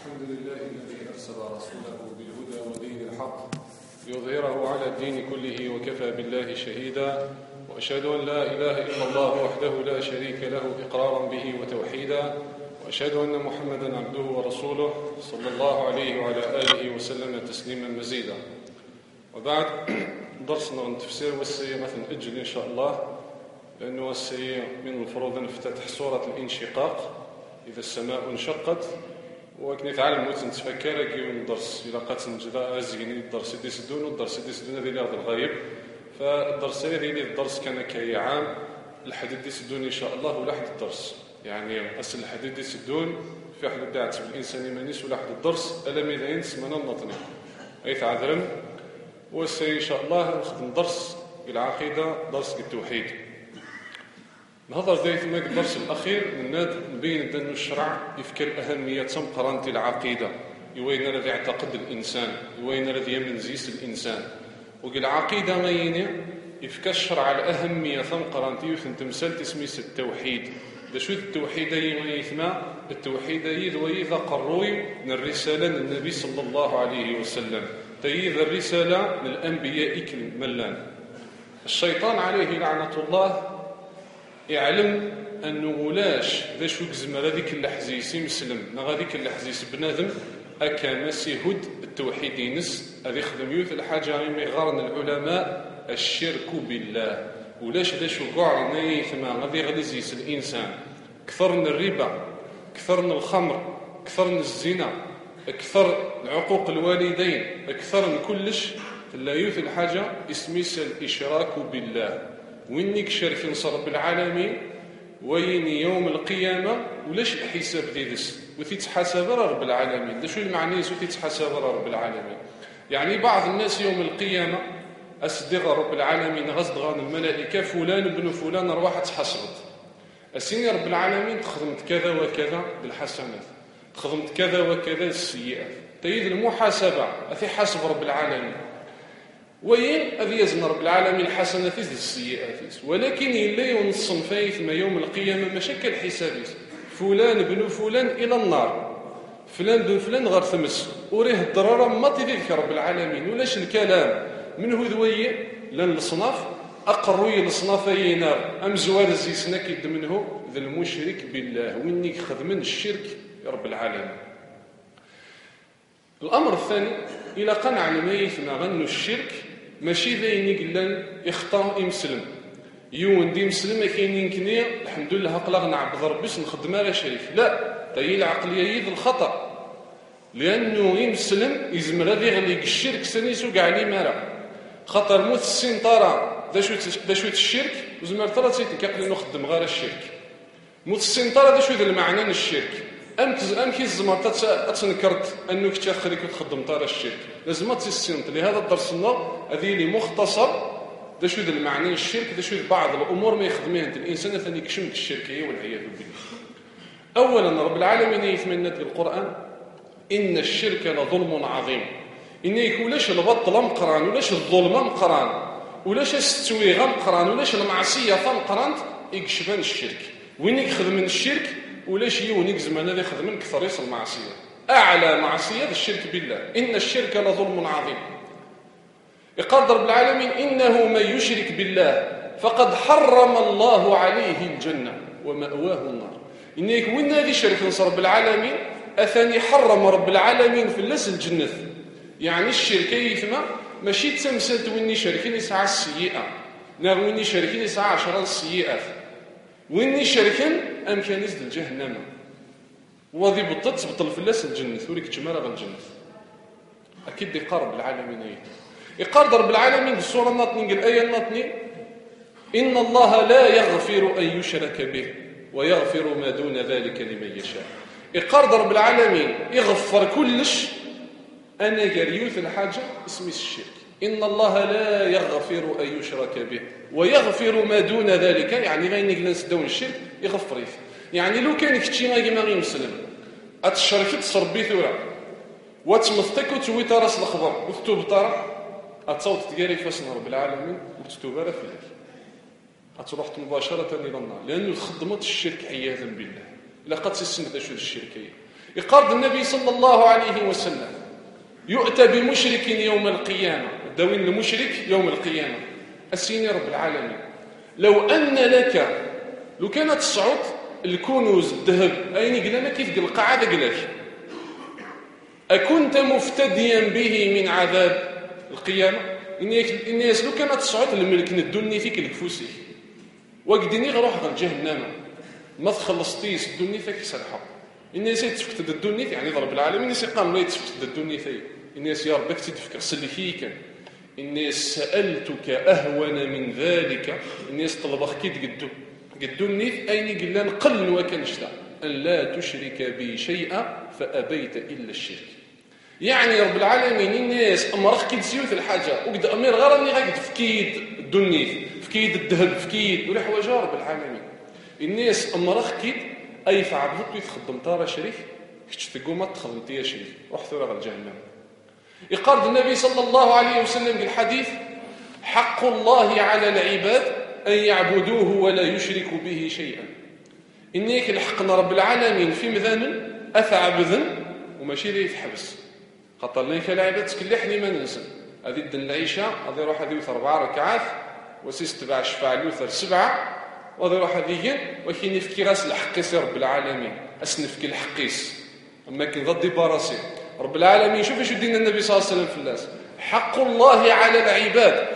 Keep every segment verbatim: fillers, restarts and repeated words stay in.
الحمد لله الذي أرسل رسوله بالهدى ودين الحق ليظهره على الدين كله وكفى بالله شهيدا، وأشهد أن لا إله إلا الله وحده لا شريك له إقرارا به وتوحيدا، وأشهد أن محمدا عبده ورسوله صلى الله عليه وعلى آله وسلم تسليما مزيدا. وبعد، درسنا عن تفسير والسيء مثلا أجل إن شاء الله، لأنه السيء من المفروض أن نفتتح سورة الانشقاق إذا السماء انشقت، وكنا نتعلم نتفكر كي الدرس إلى قات نجدا أزيني الدرس دي سدون والدرس دي سدون هذه هذا الغايب، فالدرس هذه الدرس كان كي عام الحديد دي سدون إن شاء الله ولا حد الدرس، يعني أصل الحديد دي سدون في أحد الدعات بالإنسان مانيس ولا حد الدرس ألا ميدين سمنا النطني أي تعذرم. والسي إن شاء الله نخدم درس بالعقيدة، درس بالتوحيد. نهضر ذي ثم الدرس الأخير من ناد نبين أن الشرع يفكر أهمية مقارنة العقيدة، يوين الذي يعتقد الإنسان، يوين الذي يمن زيس الإنسان، وقال العقيدة غيني يفكر الشرع الأهمية مقارنة يوثن تمثال تسميس التوحيد. ذا شو التوحيد يثمى التوحيد يذوي ذا قروي من الرسالة للنبي صلى الله عليه وسلم، تيذ الرسالة للأنبياء كالملان. الشيطان عليه لعنة الله يعلم أنه لاش ذا شو كزمر هذيك اللحزيسي مسلم نغاديك اللحزيس بنادم أكا مسيهود التوحيد ينس هذي خدم يوث الحاجة غير غارن العلماء الشرك بالله. ولاش ذا شو قعر نيثما غادي غادي زيس الإنسان كثر من الربا، كثر من الخمر، كثر من الزنا، أكثر عقوق الوالدين، أكثر من كلش لا يوث الحاجة اسميس الإشراك بالله. وينك شرك نصر بالعالمين وين يوم القيامة ولاش الحساب ديدس وتتحاسب رب العالمين. ده شو المعنى وتتحاسب رب العالمين؟ يعني بعض الناس يوم القيامة أصدق رب العالمين غصد غان الملائكة فلان ابن فلان أرواح تحاسبت أسيني رب العالمين تخدمت كذا وكذا بالحسنات، تخدمت كذا وكذا السيئات، تيد المحاسبة أثي حاسب رب العالمين وين أذي يزن رب العالمين حسنات السيئات، ولكن إلا ينصن فايث ما يوم القيامة مشاكل حسابيس فلان بن فلان إلى النار، فلان بن فلان غير ثمس وريه الضرارة ما تذكر رب العالمين. ولاش الكلام منه ذوي لن الصناف أقروي الصناف أي نار أم زوار الزيسنا كيد منه ذا المشرك بالله وينك خدمن الشرك يا رب العالمين. الأمر الثاني إلى قنع الميثنا غنو الشرك ماشي ذاين يقلن يخطأ يمسلم يون دي مسلم كاينين كنيا الحمد لله هقلا نعبد ربي نخدم على شريك، لا تاهي العقلية يد الخطأ، لأنه يمسلم يزمر هذا يغلق الشرك سنيسو كاع لي مرة خطر موت السين طرا ذا شو ذا شو الشرك وزمر طرا تيتك يقل نخدم غير الشرك موت السين طرا ذا شو ذا المعنى الشرك أم تز أم كي الزمر تتنكرت أنك تخليك تخدم طار الشرك لازم تسنت لهذا الدرس النار هذه اللي مختصر ذا شو ذا المعنى الشرك ذا شو بعض الأمور ما يخدمها أنت الإنسان ثاني يكشمك الشركية والعياذ بالله. أولا رب العالمين يتمنى في القرآن إن الشرك لظلم عظيم، إن يكون لاش البطل مقران ولاش الظلم مقران ولاش التسويغ مقران ولاش المعصية مقران يكشفان الشرك وين يخدم من الشرك ولاش يونيك زمان هذا يخدم كثر يصل المعصية. أعلى معصية الشرك بالله، إن الشرك لظلم عظيم. يقال رب العالمين إنه من يشرك بالله فقد حرم الله عليه الجنة ومأواه النار. إن يكون هذه شرك نصر رب العالمين أثاني حرم رب العالمين في اللس الجنة، يعني الشرك يثمى ماشي تمثلت وإني شركين يسعى السيئة نار وإني شركين يسعى عشرة السيئات وإني شركين أم كان يزد الجهنم وذي بطلت تبطل في اللس الجنة وريك تمارغ الجنة. أكيد يقارب العالمين أيه يقارب رب العالمين بالسورة الناطني الآية الناطني إن الله لا يغفر أن يشرك به ويغفر ما دون ذلك لمن يشاء. يقارب رب العالمين يغفر كلش أنا جريوث الحاجة اسم الشرك. إن الله لا يغفر أن يشرك به ويغفر ما دون ذلك، يعني غير نجلس دون الشرك يغفر يث. يعني لو كان كتشي غير ما غيمسلم أتشرك تصربي ثورة وتمثك وتوي تراس الخبر وتتوب ترى أتصوت تجاري فاسنا رب العالمين وتتوب على فيك أتروح مباشرة إلى النار، لأنه خدمت الشرك عياذا بالله. لا قد تسند شو الشركية يقارد النبي صلى الله عليه وسلم يؤتى بمشرك يوم القيامة، داوين المشرك يوم القيامة السيني رب العالمين لو أن لك لو كانت تصعد الكنوز الذهب أين قلنا كيف قل القاعدة قلاك أكنت مفتديا به من عذاب القيامة؟ الناس لو كانت تصعد الملك ندوني فيك الكفوسي وقدني غروح غير جهنم ما تخلصتيش الدنيا فيك سرحة الناس يتفكت الدنيا يعني ضرب العالمين الناس يقام لا يتفكت الدنيا فيه الناس يا ربك تتفكر سلكيك الناس سألتك أهون من ذلك الناس طلبخ كي تقدو قدوني أين قلنا نقل وكنشتا أن لا تشرك بي شيئا فأبيت إلا الشرك يعني رب العالمين الناس أمرخ كي تسيوث الحاجة وقد أمير غرني غاك فكيد الدنيا فكيد الذهب فكيد ولا حواجه رب العالمين الناس أمرخ كيد أي فعبدت يتخدم طارة شريك كتش تقوم تخدمت يا شريك روح ثورة الجهنم يقارد النبي صلى الله عليه وسلم بالحديث حق الله على العباد أن يعبدوه ولا يشركوا به شيئا إنيك لحقنا رب العالمين في مذان أثعب ذن وماشي لي يتحبس خاطر ليك العباد تكلحني ما ننسى هذه الدن العيشة هذا يروح هذه يوثر أربعة ركعات وسيس تبع الشفاعة يوثر سبعة وهذا يروح هذه وكين يفكي راس الحقيس رب العالمين أسنفكي الحقيس أما كن ضد باراسي رب العالمين شوف ايش يدينا النبي صلى الله عليه وسلم في الناس حق الله على العباد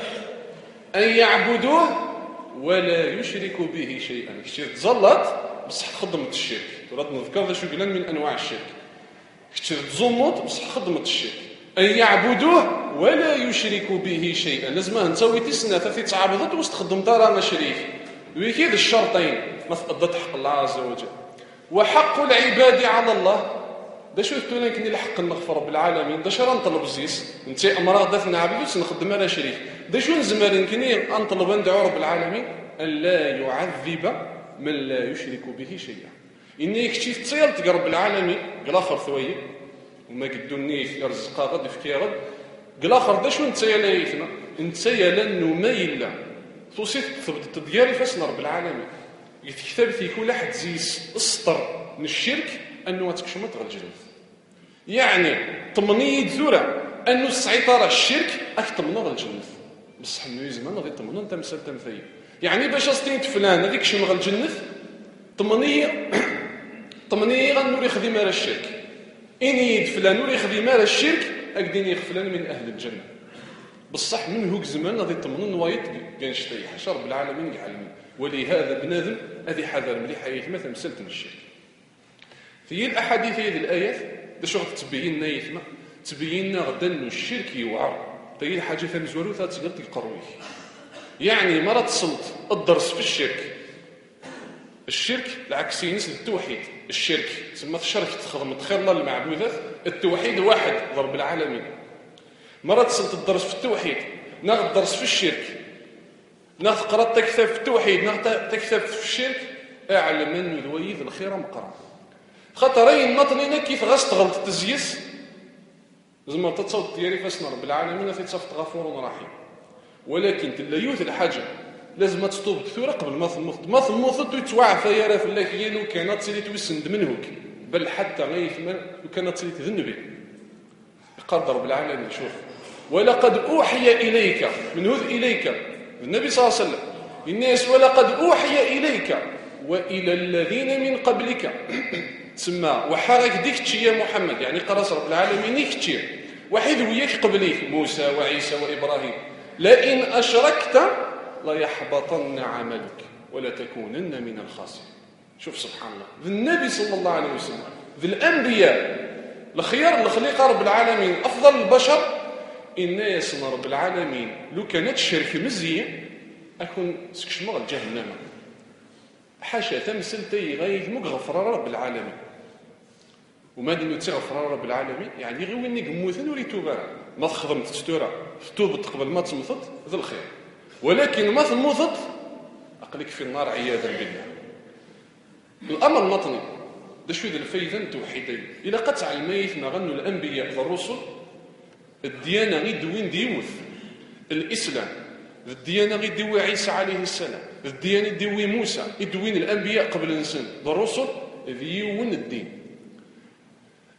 أن يعبدوه ولا يشركوا به شيئا كتير تزلط بصح خدمة الشرك ورد نذكر ذا شو قلنا من أنواع الشرك كتير تزمط بصح خدمة الشرك أن يعبدوه ولا يشركوا به شيئا لازم نسوي تسنة تثي تعبدت واستخدم ترى شريك ويكيد الشرطين ما تقضت حق الله عز وجل وحق العباد على الله دا شو تقول لك الحق نغفر رب العالمين دا شرا نطلب زيس انت امراض دفنا عبدوس نخدم على شريك دا شو نزمر يمكن نطلب ندعو رب العالمين ان لا يعذب من لا يشرك به شيئا اني كشي تصيل تقرب العالمين قال اخر ثويه وما قدوني يرزقها غد في غد قال اخر دا شو نتسيل يثنا نتسيل انه ما يلا توصيت ثبت ديالي فاسنا رب العالمين يتكتب في كل احد زيس اسطر من الشرك أنه تكشمت غير الجنة يعني طمنية ذورة أنه السعيطرة الشرك أكتمنا غير الجنة بصح أنه يزمان غير طمنا أنت مسال تمثيل يعني باش أستينت فلان هذيك شم غير الجنة طمنية طمنية غنور يخدم على الشرك إن يد فلان نور يخدم على الشرك أكدين يخفلان من أهل الجنة بصح من هوك زمان غير طمنا نوايط كان شتي حشر بالعالمين العالمين ولهذا بنادم هذه حذر مليحة يثمث مسلت الشرك في الأحاديث هذه الآيات دا شغل تبين لنا يثمة تبين لنا غدا أنه الشرك يوعر تجي الحاجة ثاني زوالو ثلاث تقدر تقرويه يعني مرة تصلت الدرس في الشرك الشرك العكس ينس التوحيد الشرك تسمى الشرك تخدم تخير الله المعبودات التوحيد واحد ضرب العالمين مرة تصلت الدرس في التوحيد ناخذ الدرس في الشرك ناخذ قرأت تكتب في التوحيد ناخذ تكتب في الشرك أعلم أنه ذويذ الخير مقرأ خاطرين نطنينا كيف غاستغلط تزيس زعما تتصوت ديالي فاسنا رب العالمين تتصفت غفور رحيم ولكن تلايوث الحاجه لازم تطوب كثوره قبل ما تموت ما تموت تتوعى يا راه فلاك هي لو كانت تسلي توسند منهك بل حتى غير لو كانت تسلي تذنبي يقدر رب العالمين شوف ولقد اوحي اليك من هذ اليك النبي صلى الله عليه وسلم الناس ولقد اوحي اليك والى الذين من قبلك تسمى وحرك ديك يا محمد يعني قرص رب العالمين يكتشي واحد وياك قبليك موسى وعيسى وإبراهيم لئن أشركت ليحبطن عملك ولا تكونن من الخاسرين شوف سبحان الله ذي النبي صلى الله عليه وسلم ذي الأنبياء الخيار الخليقة رب العالمين أفضل البشر الناس رب العالمين لو كانت شرك مزية أكون سكشمغ الجهنم حاشا تمثل تي غاية مغفر رب العالمين وما دينو تغفر رب العالمين يعني غير وينك موثن وريتوبا ما تخدم تستورا توبت قبل ما تموت ذا الخير ولكن ما تموت أقلك في النار عياذا بالله الأمر المطني دا شوية الفايدة توحيدين إلا قطع الميت نغنوا الأنبياء والرسل الديانة غير دوين ديوث الإسلام الديانة غير دوي عيسى عليه السلام الديانة دوي موسى يدوين الأنبياء قبل الإنسان الرسل ذيون الدين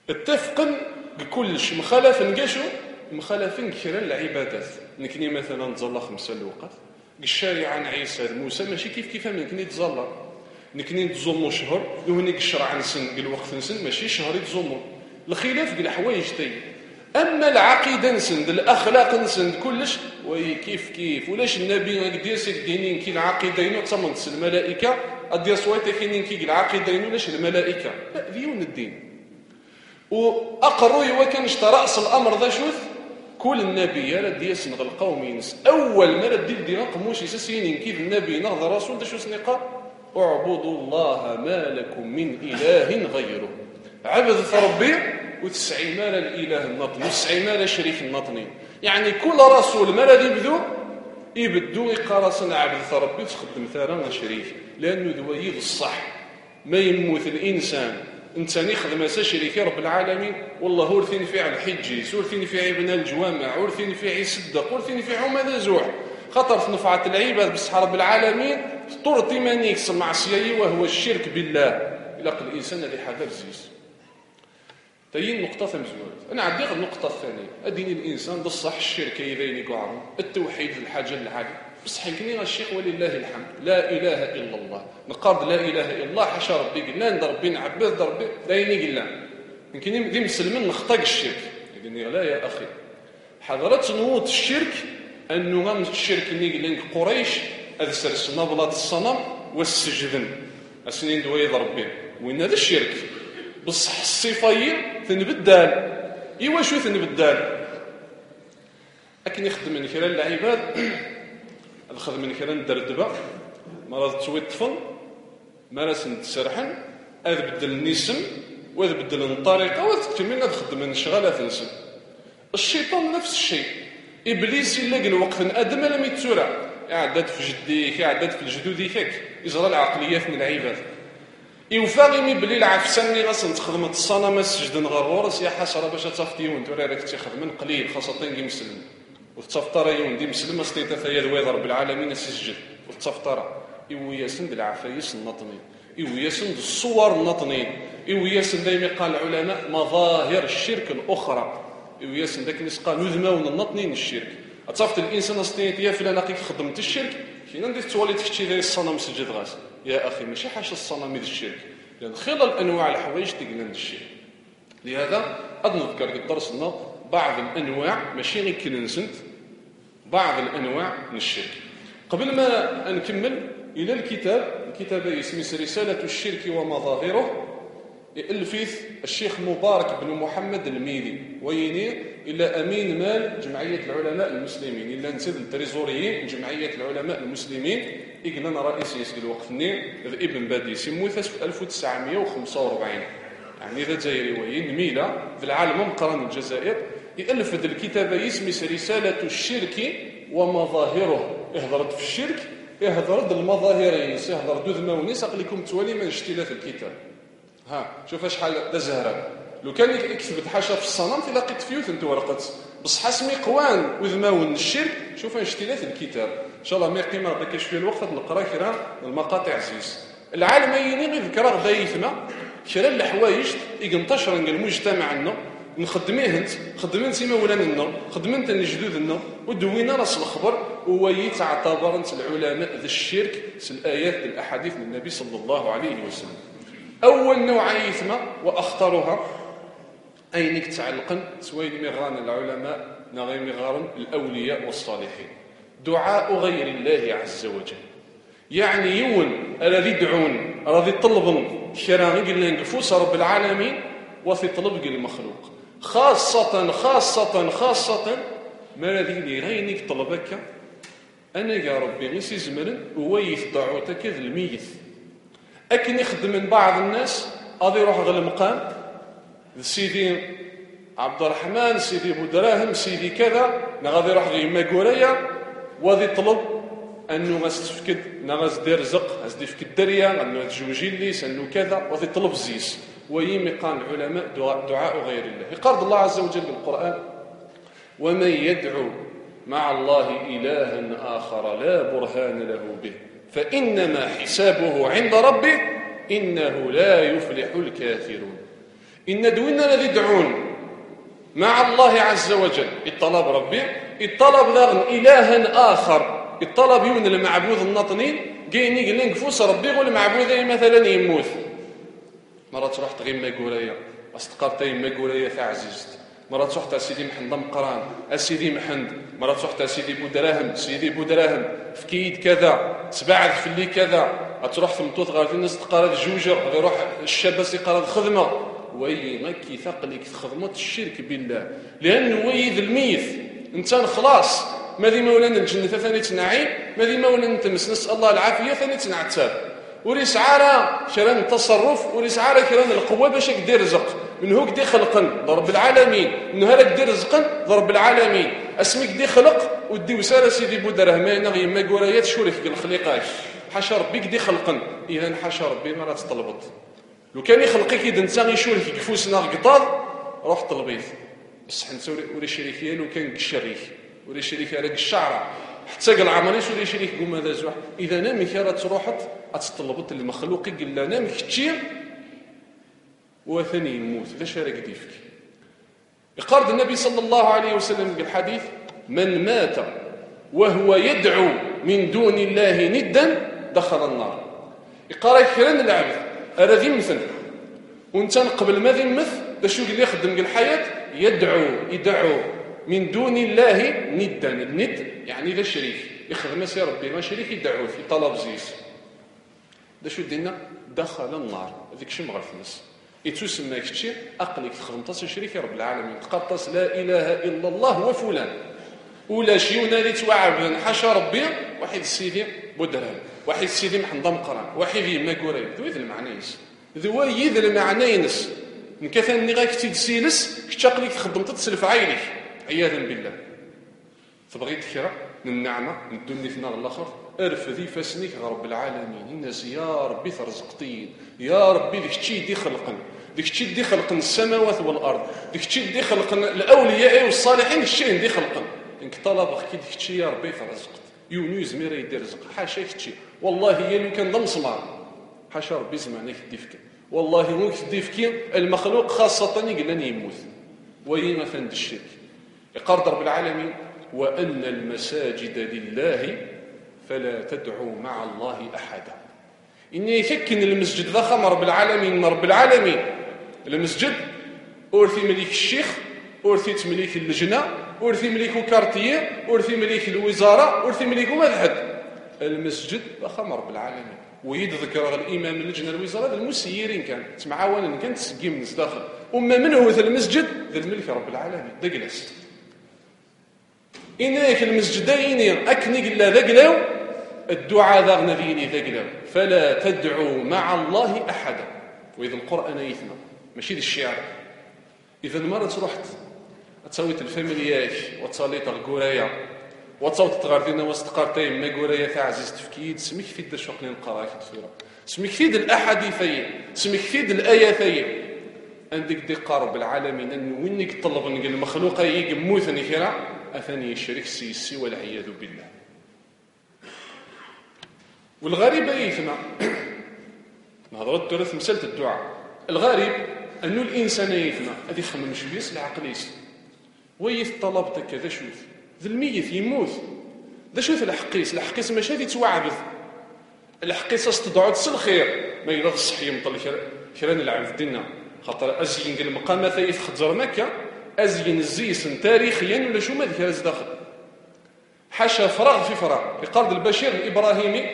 اتفقا بكلش مخالفا كاشو مخالفا كرا العبادات. نكني مثلا نتزلى خمسة الوقت الشارع عن عيسى موسى ماشي كيف كيف نكني تزلى نكني نتزومو شهر وهنيك الشرع نسن الوقت نسن ماشي شهر يتزومو الخلاف قال حوايج تاي. اما العقيده نسند الاخلاق نسند كلش وي كيف كيف ولاش النبي ديال سيك دينين كي العقيده ينو تصمت الملائكه ادي صويته كاينين كي العقيده ينو لاش الملائكه لا ديون الدين واقروا وكان راس الامر ذا شوث كل النبي راه ديال سنغ القوم ينس اول ما دير دي رقموش يسسينين كيف النبي نهض الرسول ذا شو سنقا اعبدوا الله ما لكم من اله غيره عبد ربي وتسعي مال الاله النطني وتسعي مال شريك النطني. يعني كل رسول ما الذي يبدو يبدو يقارصنا عبد ربي وتخدم ثارا شريك لانه ذويب الصح ما يموت الانسان انسان يخدم شريك رب العالمين والله ورثين في على الحجيس ورثين في عبنا الجوامع ورثين في يصدق ورثين في عمد زوح خطر في نفعة العباد بصح رب العالمين طرطي مانيكس معصيه وهو الشرك بالله الى الانسان اللي حذر زيس تاين نقطة مزوات. أنا عندي غير النقطة الثانية أديني الإنسان بصح الشرك يذين قعرون التوحيد الحاجة العالية بصح يمكنني الشيخ ولله الحمد لا إله إلا الله نقارد لا إله إلا الله حاشا ربي قلنا ند ربي نعبد ربي دايني قلنا يمكن ذي مسلمين نخطق الشرك يقولني لا يا أخي حضرت نوط الشرك أنه غام الشرك اللي قلنا قريش أذسرس نبلة الصنم والسجدن السنين دويض ربي وإن هذا الشرك بصح الصفايين تنبدل ايوا شو تنبدل لكن يخدم من خلال العباد الخدم من خلال الدردبه مرات تسوي الطفل مرات نتسرحن اذ بدل النسم واذ بدل الطريقه وتكتب من تخدم من شغاله تنسم. الشيطان نفس الشيء ابليس يلاقي الوقت ادم لم يتسرع عدد في جديك عدد في الجدوديك يزرى العقليات من العباد يوفاغي بلي العفساني غاس تخدم الصنم السجد نغرورس يا حسره باش تصفتيون توري راك تخدم قليل خاصه كي مسلم وتفطر يوم دي مسلم استيتا فيا ذوي رب العالمين السجد وتفطر ايوا سند العفايس النطني ايوا سند الصور النطني ايوا سند دايما قال العلماء مظاهر الشرك الاخرى ايوا سند داك الناس قالوا ذماون النطنين الشرك تصفت الانسان استيتا يا فلان لقيت خدمت الشرك كاين ندير تولي تحكي ذي الصنم سجد غاس يا أخي ماشي حاجة الصنم ذي الشرك لأن خلال أنواع الحوايج تقلنا الشرك. لهذا قد نذكر قد درسنا بعض الأنواع ماشي غير كننسنت بعض الأنواع من الشرك. قبل ما نكمل إلى الكتاب الكتاب اسمه رسالة الشرك ومظاهره يألفيث الشيخ مبارك بن محمد الميلي ويني إلى أمين مال جمعية العلماء المسلمين إلا نسيد التريزوريين جمعية العلماء المسلمين إقنان رئيسي يسقل وقفني ابن بادي سموثة في ألف وتسعمائة وخمسة وأربعين يعني ذا جايري وين ميلا في العالم مقرن الجزائر يألف هذا الكتاب اسمه رسالة الشرك ومظاهره يهضرت في الشرك يهضرت المظاهرين يهضر دوذما ونيس أقلكم توالي من اشتلات الكتاب ها شوف شحال دا زهره لو كان يكتب حاشا في الصنم تلاقيت فيوث انت ورقت بصح اسمي قوان وذماون الشرك شوف اشتلات الكتاب ان شاء الله ما يقيم ما كاش فيه الوقت نقرا كرا المقاطع عزيز العالميين غير ذكر غدا يثما كرا الحوايج ينتشر المجتمع لنا نخدميه انت خدمين سيما ولاننا خدمين تاع جدودنا ودوينا راس الخبر هو يتعتبر انت العلماء ذا الشرك الايات الاحاديث من النبي صلى الله عليه وسلم. أول نوع يثمى وأخطرها أينك تعلقا سوين مغران العلماء نغي مغارن الأولياء والصالحين دعاء غير الله عز وجل يعني يون الذي يدعون الذي يطلبون شراغي قلنا نقفوس رب العالمين وفي طلب المخلوق خاصة خاصة خاصة ما الذي غينك طلبك أنا يا ربي غيسي زمرن هو يتضعوتك ذا الميت أكن يخدم من بعض الناس غادي يروح غير المقام سيدي عبد الرحمن سيدي ابو دراهم سيدي كذا غادي يروح غير ماكوريا وغادي يطلب انه غاستفكد غاز دير رزق غاز يفكد الدريه غادي تجوجي لي سنو كذا وغادي يطلب زيس ويمي قال العلماء دعاء, دعاء غير الله يقرض الله عز وجل بالقران ومن يدعو مع الله الها اخر لا برهان له به فإنما حسابه عند ربه إنه لا يفلح الكافرون. إن دوين الذي يدعون مع الله عز وجل الطلب ربي الطلب لغن إلها آخر الطلب يون المعبود النطنين كاين يقول نقفوس ربي يقول المعبود مثلا يموت مرة تروح تغيم قورية أصدقرت يما قورية عزيزت مرة تروح تا سيدي محمد مقران السيدي محمد مرة تروح تا سيدي بودراهم سيدي بودراهم في كيد كذا تبعد في اللي كذا تروح في مطوط غير الناس تقرا الجوجر غير يروح الشاب يقرا الخدمة وي ما كيثق لك خدمة الشرك بالله لأنه ويذ الميت إنسان خلاص ماذي مولانا الجنة ثاني تنعيم ماذي مولانا تمس نسأل الله العافية ثاني تنعتاب وريس عارة كران التصرف وريس عارة كران القوة باش يقدر رزق من هو قدي خلقا ضرب العالمين من هلا قدي رزقا ضرب العالمين اسمي قدي خلق ودي وسالة سيدي بودره ما نغي ما قرايات شورك الخليقات حاشا ربي قدي خلقا إذا حاشا ربي ما راه تطلبط لو كان يخلقك إذا انسان يشورك يكفوسنا قطاض روح طلبيت بس حنت وري شريكيه لو كان قشريك وري شريكيه راك الشعره حتى قال عمريش وري شريك قوم هذا زواح اذا نامك راه تروحت اتطلبت المخلوق قال لا نامك كثير وثاني يموت ذا شارك ديفك يقرض النبي صلى الله عليه وسلم بالحديث من مات وهو يدعو من دون الله ندا دخل النار يقرا كران العبد انا ذي مثل وانت قبل ما ذي مثل دا شو اللي يخدم الحياه يدعو يدعو من دون الله ندا الند يعني ذا شريك يخدم سي ربي ما شريك يدعوه في طلب زيس دا شو دينا دخل النار هذيك شي مغرف الناس يتسمى كتشي اقلك تخدم تصل شريك رب العالمين تقطس لا اله الا الله وفلان ولا شي ونادي توعب حاشا ربي واحد السيدي بودرهم واحد السيدي محمد مقران واحد يما قوري ذو ذا المعنيس ذو يذ المعنينس نكثني غاك تيدسيلس كتاقلك تخدم تتسلف عينك عياذا بالله تبغي تكرا من النعمه من الدنيا في نار الاخر ارفذي فاسنيك رب العالمين الناس يا ربي ترزقتين يا ربي ذيك الشيء دي خلقن ذيك الشيء دي خلقن السماوات والارض ذيك الشيء دي خلقن الاولياء والصالحين الشيء دي خلقن انك طلبك كي ذيك الشيء يا ربي ترزقت يونيو زميره يدير رزق حاشا الشيء والله هي اللي كان ضم صمار حاشا ربي زمانك ديفك والله مو ديفك المخلوق خاصه يقول يموت وهي ما فند الشرك يقرض رب العالمين وان المساجد لله فلا تدعوا مع الله أحدا إني يفكن المسجد ذا خمر رب العالمين رب العالمين المسجد أورثي مليك الشيخ أورثي تمليك اللجنة أورثي مليك كارتيه أورثي مليك الوزارة أورثي مليك مذهب المسجد ذا خمر رب العالمين ويذكر الإمام اللجنة الوزارة المسيرين كان تمعاونا كانت تسقيم من داخل أما من هو ذا المسجد ذا الملك رب العالمين ذا جلس إنك المسجدين أكني قل ذا قلاو الدعاء ذا غنبيني ذا قلاو فلا تدعوا مع الله أحدا وإذا القرآن يثنى ماشي ذي الشعر إذا مرة رحت تسويت الفاميلياك وتصليت القراية وتصوت تغاردينا واستقارتين ما قراية تعزيز تفكيد سميك فيد دا شوق لين قراية الفيرة سميك فيد الأحاديثية سميك فيد الآياتية عندك دي قارب العالمين أنه وينك تطلب أن المخلوق يقموثني كرا أثني الشريك سيسي والعياذ بالله والغريب أيثنا نهضر الدرس مسألة الدعاء الغريب أنه الإنسان أيثنا هذه خمم شبيس العقليس ويث طلبتك كذا شوف ذا الميت يموت ذا شوف الحقيس الحقيس ماشي هذه توعبث الحقيس استدعوا تسل خير ما يلغ الصحي يمطل كران العبد دينا خاطر أزين قال المقامات يث خزر مكة أزين الزيسن تاريخيا ولا شو ما ذكر داخل حاشا فراغ في فراغ يقارد البشير الإبراهيمي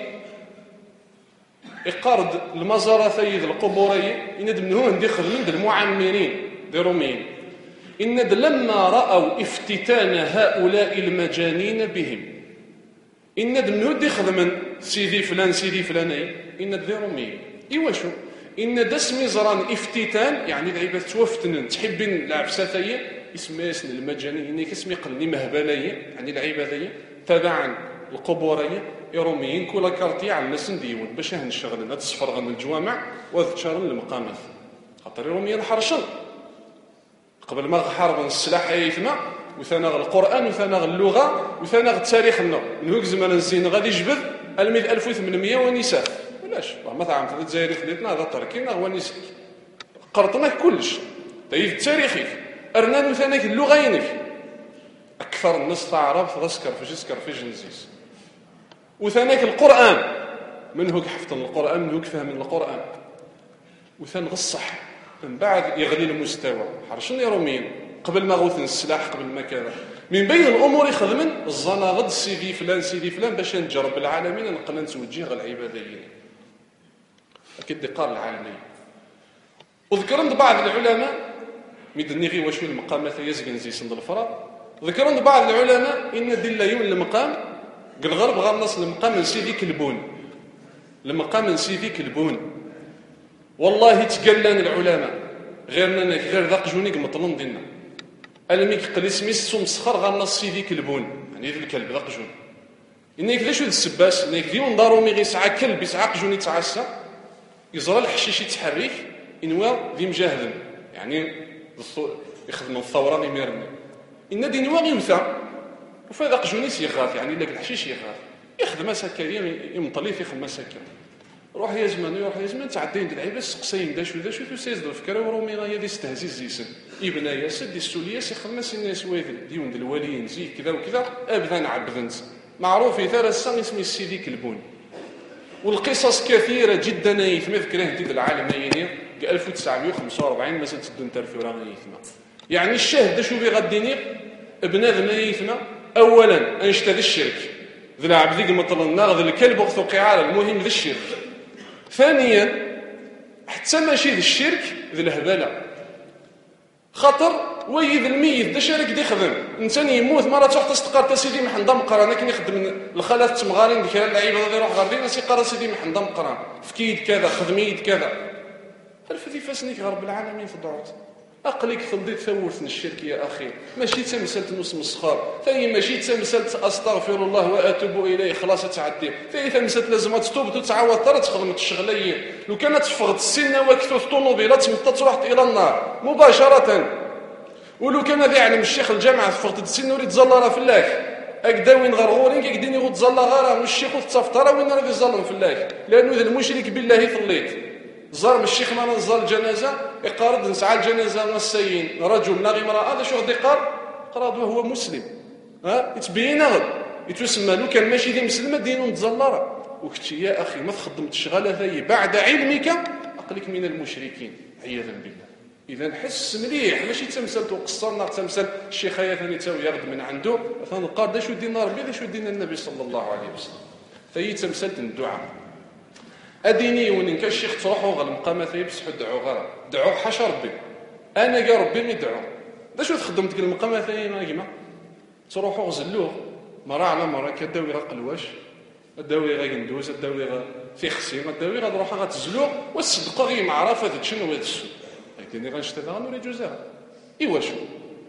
يقارد المزارة ثيذ القبورية إند من هون دي خدمين دي المعمرين دي روميين إند لما رأوا افتتان هؤلاء المجانين بهم إند من هون دي خدمين سيدي فلان سيدي فلاني إند دي روميين إيوا شو إن دسمي زران افتتان يعني العباد توفتن تحبين العفساتية اسمه اسم المجانين إنك اسمي قلني مهبلية يعني العبادية تبعا القبورية يروميين كل كارتي على الناس نديون باش هنشغلنا تصفرغن الجوامع وذكرن المقامات خاطر يروميين حرشن قبل ما حاربن السلاح يثما وثناغ القرآن وثناغ اللغة وثناغ التاريخ لنا من هوك زمان الزين غادي يجبد الميل ألف وثمانمائة ونساء علاش ما تعرف الجزائر خديتنا هذا تركينا هو نساء قرطنا كلش طيب التاريخي أرنا مثلا اللغة ينك أكثر الناس تعرف تذكر في جسكر في جنزيس وثاناك القرآن من هو حفظ القرآن من هو فهم القرآن وثان غصح من بعد يغلي المستوى حرشني رومين قبل ما غوثن السلاح قبل ما كذا من بين الأمور يخدمن الزناغد سيدي فلان سيدي فلان باش نجرب العالمين نقلنا نتوجه العباديين أكيد قال العالمين وذكرن بعض العلماء ميدني غي وشو المقامات يزقن زي سند الفرا ذكرن بعض العلماء إن دليون المقام الغرب غنص المقام سيدي كلبون المقام سيدي كلبون والله تقلان العلماء غيرنا غير ذاق جونيك مطلون دينا الميك قليس ميس مسخر غنص سيدي كلبون يعني ذا الكلب ذاق جون إنك ذا شو السباس إنك ديون دارو مي يسعى كلب يسعى جوني تعسى يزرى الحشيش يتحرك إنوا ذي مجاهد يعني يخدم الثورة ذي ميرنا إن دي نوا يمثى وفذاق جونيس يغاث يعني لك الحشيش يغاث يخدم سكريا يمطلي يخدم سكر روح يا زمان يروح يا زمان تعدين العيبه سقسيم دا شو دا شو تسيز الفكره ورومي غا يدي استهزيز زيسن ابن ياسد دي السولياس يخدم الناس واذل ديون الواليين زي كذا وكذا ابدا عبدنت معروف ثلاث سنين اسمي سيدي كلبون والقصص كثيره جدا يتمذكره ديال العالمين ألف وتسعمائة وخمسة وأربعين مثلا تدون ترفيرا يثما يعني الشاهد دا شو بي غاديني بنادم يثما اولا انشتد الشرك ذا عبد مثلا ناخذ الكلب وقت قعار المهم ذا الشرك ثانيا حتى ماشي ذا الشرك ذا الهبله خطر ويذ الميت ذا شارك دي خدم انسان يموت مره تحت استقرت سيدي محمد مقران كان يخدم الخالات تمغارين ديك اللعيبه غادي يروح غادي سي قرا سيدي محمد مقران فكيد كذا خدميد كذا عرف ذي فاسنيك رب العالمين في الدعوات أقلك فضيت ثورث الشرك يا أخي ماشي تمثلت نص مسخار ثاني ماشي تمثلت أستغفر الله وأتوب إليه خلاص تعدي ثاني تمثلت لازم تتوب وتعاود ترى تخدم الشغليين لو كانت تفقد السنة وكثوث طوموبيلات متى رحت إلى النار مباشرة ولو كان ذي يعلم الشيخ الجامعة فقد السنة وريد زلارة في الله أكدا وين غرغورين كيديني غود زلا غارة والشيخ وتفطر وين راه يظلم في الله لأنه إذا المشرك بالله ثليت زار الشيخ ما نزل الجنازة يقارد نسعى الجنازة نسيين رجل ناغي امرأة هذا شو غادي يقار قراد وهو مسلم ها يتبين غد يتسمى لو كان ماشي دي مسلمة دينو متزلرة وكتي يا أخي ما تخدم الشغالة ثاي بعد علمك أقلك من المشركين عياذا بالله إذا حس مليح ماشي تمثلت وقصرنا تمثل الشيخ هيا ثاني تاو يرد من عنده فنقار دا شو دينا ربي دا شو دينا النبي صلى الله عليه وسلم ثاي تمثلت الدعاء أديني ونك الشيخ تروحوا غير المقامات يبسحوا دعوا غير دعوا حاشا ربي أنا جا ربي ميدعوا دا شو تخدم ديك المقامات هنا كيما تروحوا غزلوه مرة على مرة كداوي غا قلواش الداوي غا يندوز الداوي غا في خسيم الداوي غا تروحوا غتزلوه والصدقة غي معرفة هذا شنو هذا السوق هكذا غنشتغل غنوري جوزها إيوا شو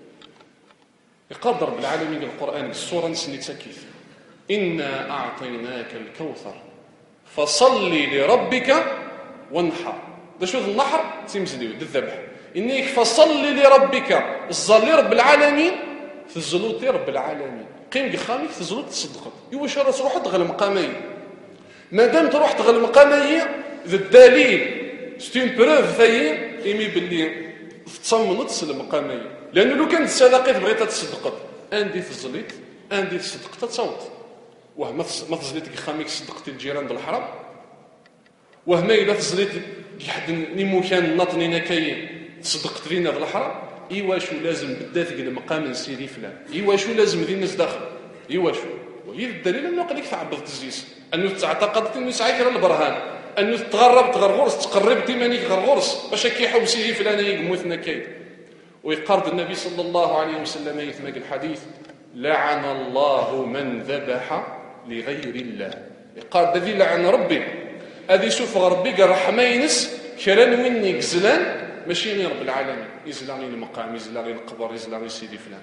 يقدر بالعالمين القرآن السورة نسني تكيف إنا أعطيناك الكوثر فصل لربك وانحر دا شو النحر تيمزديو الذبح انك فصل لربك الصلي رب العالمين في الزلوط رب العالمين قيم خامك في الزلوط تصدقت ايوا واش راه تروح تغل المقاميه مادام تروح تغل المقاميه ذا الدليل ستين بروف ثاي ايمي باللي تصمنت المقاميه لانه لو كانت الصدقه بغيتها تصدقت عندي في الزليط عندي تصدقت تصوت وهما ما تزليتك خاميك صدقتي الجيران بالحرام وهما الا تزليت حد نيمو كان ناطنينا كاين تصدقت لينا بالحرام ايوا شو لازم بدات المقام سيدي فلان ايوا شو لازم ذي الناس داخل ايوا شو وهي الدليل انه قال لك تعبد الزيس انه تعتقدت انه سعيك البرهان انه تغرب تغرغرس تقرب ديمانيك غرغرس باش كيحاول سيدي فلان يموتنا كاين ويقرض النبي صلى الله عليه وسلم يثمق الحديث لعن الله من ذبح لغير الله قال ذي لعن ربي هذه شوف ربي قال رحمه ينس كران ويني كزلان ماشي غير رب العالمين يزلاني المقام يزلاني القبر يزلاني سيدي فلان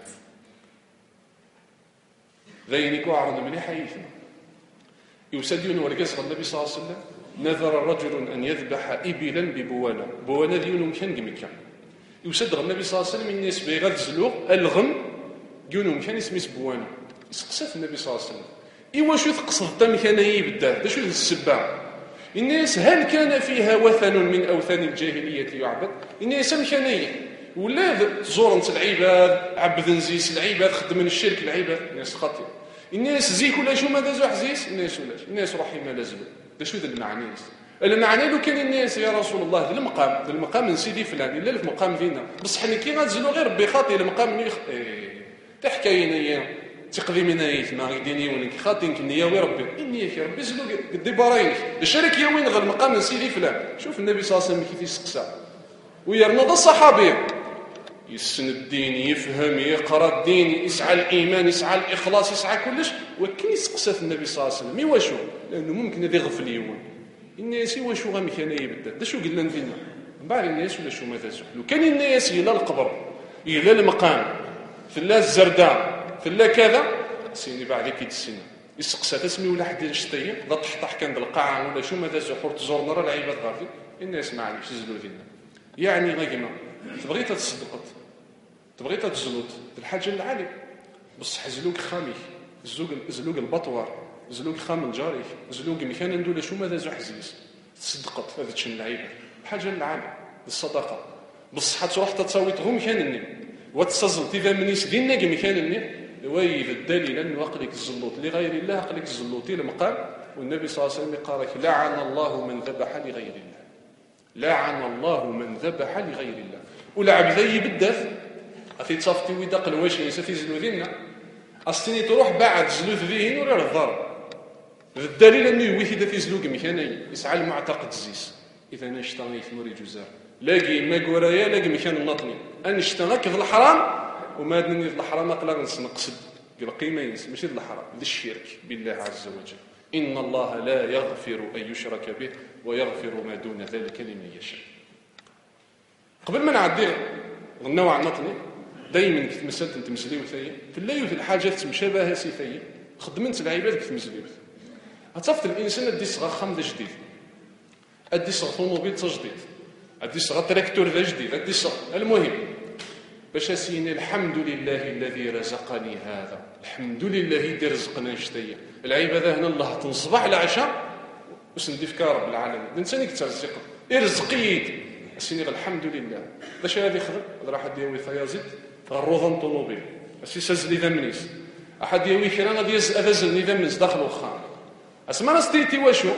ذينك وعرض من حيثنا يسدون ورقص النبي صلى الله عليه وسلم نذر رجل أن يذبح إبلا ببوانا بوانا ديون كان قمكا يسدغ النبي صلى الله عليه وسلم الناس بيغاد زلوغ الغم ديونهم كان اسمه بوانا يسقسف النبي صلى الله عليه وسلم إيوا شو تقصد تم كان يبدا دا شو السبع الناس هل كان فيها وثن من أوثان الجاهلية يعبد الناس كان ولا تزورنت العباد عبد نزيس العباد خدم الشرك العباد الناس خاطئ الناس زيك ولا شو ماذا زو حزيس الناس ولاش الناس روحي ما لازم دا شو ذا المعنى المعنى لو كان الناس يا رسول الله ذا المقام ذا المقام من سيدي فلان الا المقام فينا بصح حنا كي غنزلوا غير ربي خاطي المقام نيخ تحكاينا تقضي من ايت ما غيديني ونك خاطي كنيه ويا ربي اني يا ربي زلو قدي باراين الشرك يا وين غير المقام من سيدي فلان شوف النبي صلى الله عليه وسلم كيف يسقسى ويرنض الصحابي يسن الدين يفهم يقرا الدين يسعى الايمان يسعى الاخلاص يسعى كلش ولكن يسقسى النبي صلى الله عليه وسلم واش لانه ممكن هذا يغفل يوم الناس واش غا مكان يبدا دا شو قلنا فينا من بعد الناس ولا شو ماذا لو كان الناس الى القبر الى المقام في الله الزرداء في الله كذا سيني بعد كي تسنى يسقسى تسمي ولا حد يشتي ضا طحطح كان القاعه ولا شو ماذا زحور تزور نرى العباد غافي الناس ما عرفش يزلوا فينا يعني غيما تبغي تصدقت تبغي تزلوت الحاجه العالي بصح زلوك خامي زلوك زلوك البطوار زلوك خام الجاري زلوك مكان ندول شو ماذا زو حزيز تصدقت هذا تشن العيبه الحاجه العالي الصدقه بصح تروح تتصاويتهم مكانني وتصزلت اذا منيس دينك مكانني ويذ الدليل انه اقلك الزلوط لغير الله اقلك الزلوطي المقام والنبي صلى الله عليه وسلم قال لك لعن الله من ذبح لغير الله لعن الله من ذبح لغير الله والعبد ذي بالذات اثي تصافتي ويدق الواش ينسى زلو ذينا اصلي تروح بعد زلو ذين ولا الضرب الدليل انه يوحد في زلوك مكاني يسعى المعتقد زيس اذا انا اشتغيت نوري جزار لاقي ما قرايا لاقي مكان النطني انا اشتغلت في الحرام وما دني في الحرام اقلا نقصد قال قيمه ينس ماشي في الحرام للشرك بالله عز وجل ان الله لا يغفر ان يشرك به ويغفر ما دون ذلك لمن يشاء قبل ما نعدي النوع النطني دائما كنت مسألة تمسلي وثايا في الله في الحاجات مشابهه سيفيه خدمت العباد كنت مسلي هتصفت الانسان ادي صغا خام جديد ادي صغا طوموبيل جديد ادي صغا تراكتور جديد ادي صغا المهم باش اسيني الحمد لله الذي رزقني هذا الحمد لله يدير رزقنا شتيه العباده هنا الله تنصبح العشاء باش ندي في رب العالمين الانسان يكترزق ارزقيت اسيني الحمد لله باش هذا يخدم راح ديوي ثيازيد الروضن طوموبيل اسي سازلي ذمنيس احد يوي كرا غادي يزل ذمنيس داخل وخام اسمع نستيتي واشو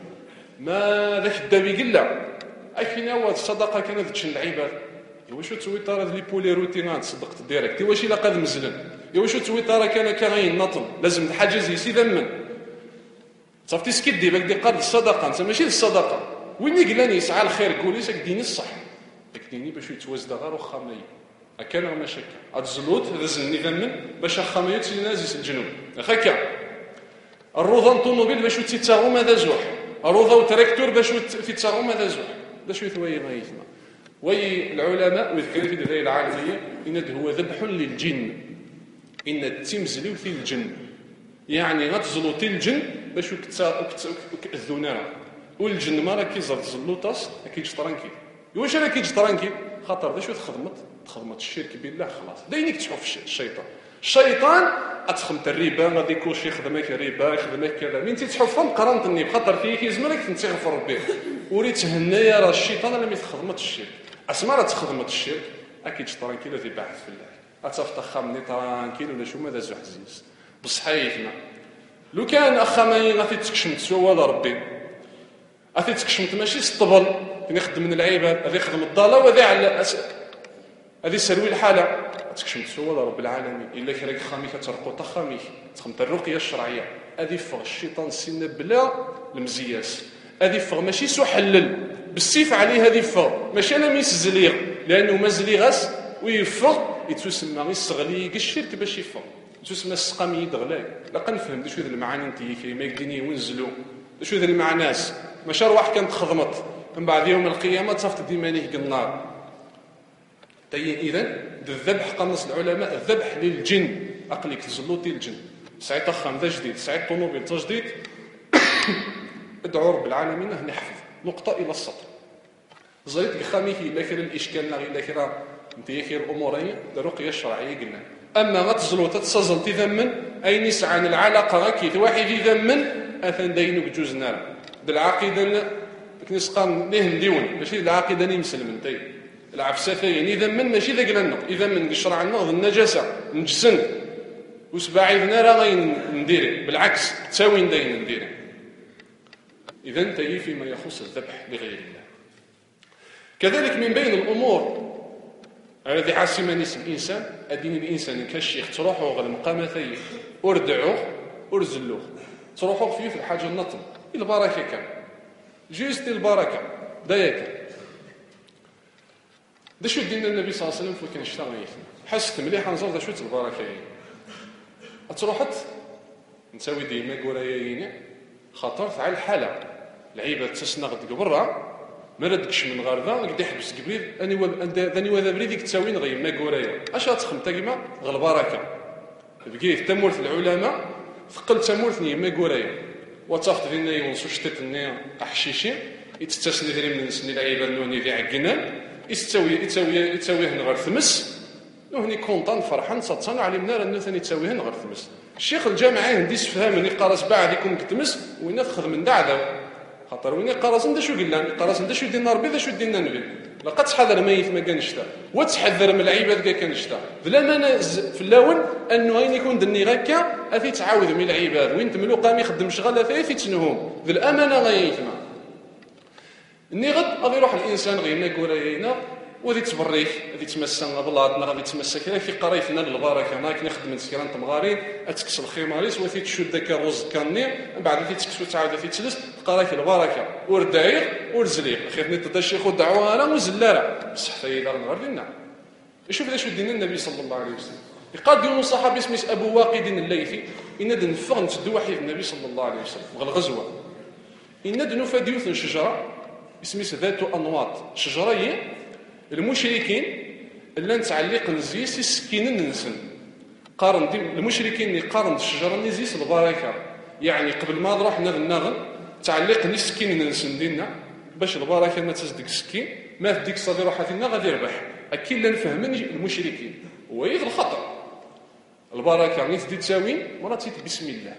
ما ذاك الدبي قلا اكينا هو الصدقه كانت تشن العباد واش تسوي طار لي بولي روتين تصدقت ديريكت واش الا قاد مزلن واش تسوي طار كان كاين نطم لازم الحاجه زي سي ذمن صافتي سكدي باك دي قاد الصدقه انت ماشي الصدقه وين قلاني يسعى الخير قولي ساك ديني الصح داك ديني باش يتوازد غير واخا ماي اكان مشاكل هاد الزلوط هذا زني ذمن باش واخا ما يتنازل الجنوب هكا الروضه طوموبيل باش تيتاغو ماذا زوح الروضه وتراكتور باش تيتاغو ماذا زوح باش يثوي غايتنا وي العلماء وذكر في الدليل العالميه ان هو ذبح للجن ان التمزلي في الجن يعني غتزلوطي الجن باش كتذونا والجن ما راه كيزرد زلوطاس كيجطرانكي واش راه كيجطرانكي خاطر باش تخدمت تخدمت الشرك بالله خلاص داينك تشوف الشيطان الشيطان اتخمت الربا غادي كلشي يخدمك الربا يخدمك كذا من تتحفهم قرنتني بخاطر فيه كيزمرك تنتغفر به وريت هنايا راه الشيطان راه ما تخدمت الشرك اسمع راه تخدمت الشرك اكيد ترانكيل هذه باحث في الله اتفتخمني ترانكيل ولا شو ماذا زو حزيز بصحيتنا لو كان اخا ما غادي تكشمت سوا ولا ربي غادي تكشمت ماشي الطبل كي يخدم من العباد هذا يخدم الضاله وهذا على أس... هذه سروي الحاله تكشمت سوا ولا رب العالمين الا كراك خامي كترقو تا خامي تخمت الرقيه الشرعيه هذه فغ الشيطان سنه بلا المزياس هذه فغ ماشي سو حلل بالسيف عليه هذه فغ ماشي انا ميس زليغ لانه ما زليغاس ويفغ يتسمى غير الصغلي الشرك باش يفغ تسمى السقام يدغلاك لا كنفهم شنو هذه المعاني انت كيما يقدني ونزلوا شنو هذه المعناس ماشي رواح كانت خدمت من بعد يوم القيامه تصفت ديمانيه النار اذا الذبح قنص العلماء الذبح للجن اقلك زلوطي الجن سعيت خام ذا جديد سعيت طوموبيل تجديد ادعوا رب العالمين نحفظ نقطه الى السطر زريت بخاميه الا كان الاشكال لا الا كان انت يخير امورين الرقيه الشرعيه قلنا اما ما تزلو تتصزل تذمن اي نسعى عن العلاقه غكيت واحد يذمن اثن دينو بجوز نار بالعقيده كنسقان ليه نديون ماشي العقيده ني مسلم انت العفساتين اذا من ماشي ذاك لنا اذا من قشر عنا النجاسه نجسن وسباعدنا راه غين ندير بالعكس تساوي ندين ندير. اذا انتهي فيما يخص الذبح لغير الله. كذلك من بين الامور الذي حاسم نسم الانسان ادين الانسان كالشيخ تروحوا غير المقامتين وردعوه ورزلوه تروحوا فيه في الحاجه النطم البركه كان جوست البركه دايك دا شو دينا النبي صلى الله عليه وسلم فكان اشتغل حست مليح نزور دا شو البركه تروحت نسوي ديما قرايين خاطر على الحاله العيبه تسنى غد برا ما ردكش من غير ذا قد يحبس قبيل اني و... اني وذا بريدك تساوين غير ما قرايه اش تخم تاكما غير البركه بقيت تمورث العلماء ثقل تمورثني ما قرايه وتاخذ فينا يونسو شتتني احشيشي يتستسني دري من سني العيبه نوني في عقنا يستوي يتساوي يتساويه غير ثمس وهني كونطان فرحان صتصان علمنا انه ثاني تساويه غير ثمس الشيخ الجامعه عندي فهمني قراص بعد يكون كتمس وين تاخذ من دعده خاطر وين قراص ندا شو قلنا قراص ندا شو دينا ربي ذا شو دينا نبي لقد تحذر ميت ما كانش تا وتحذر من العباد كا كانش تا بلا ما في الاول انه غين يكون دني غكا اثي تعاود من العباد وين تملو قام يخدم شغله ثلاثه تنهم بالامانه غيثما ني غد غادي يروح الانسان غير ما يقول لينا وغادي تبريك غادي تمسى بلاطنا غادي تمسى كذا في قرايفنا البركه ما كاين خدمه سكران تمغارين اتكس الخماريس وثي تشد ذاك الرز كاني من بعد ثي تكسو تعاود ثي تجلس قرايف البركه وردايق ورزليق خيرني تدا الشيخ ودعوه انا وزلاره بصح حتى الى غير لنا شوف ذا شو دينا النبي صلى الله عليه وسلم قال ديون صحابي اسمه ابو واقد الليثي ان دن فغن تدو وحي النبي صلى الله عليه وسلم غير الغزوه ان دنو فديوث شجره اسمه ذات انواط شجره المشركين اللي نتعلق نزيس السكين ننسن قارن دي المشركين اللي قارن الشجره نزيس البركه يعني قبل ما نروح نغن تعلق السكين ننسن دينا باش البركه ما تصدق السكين ما تديك صدي روحها فينا غادي يربح اكيد لا نفهم المشركين ويد الخطر البركه يعني تدي تساوي مرات بسم الله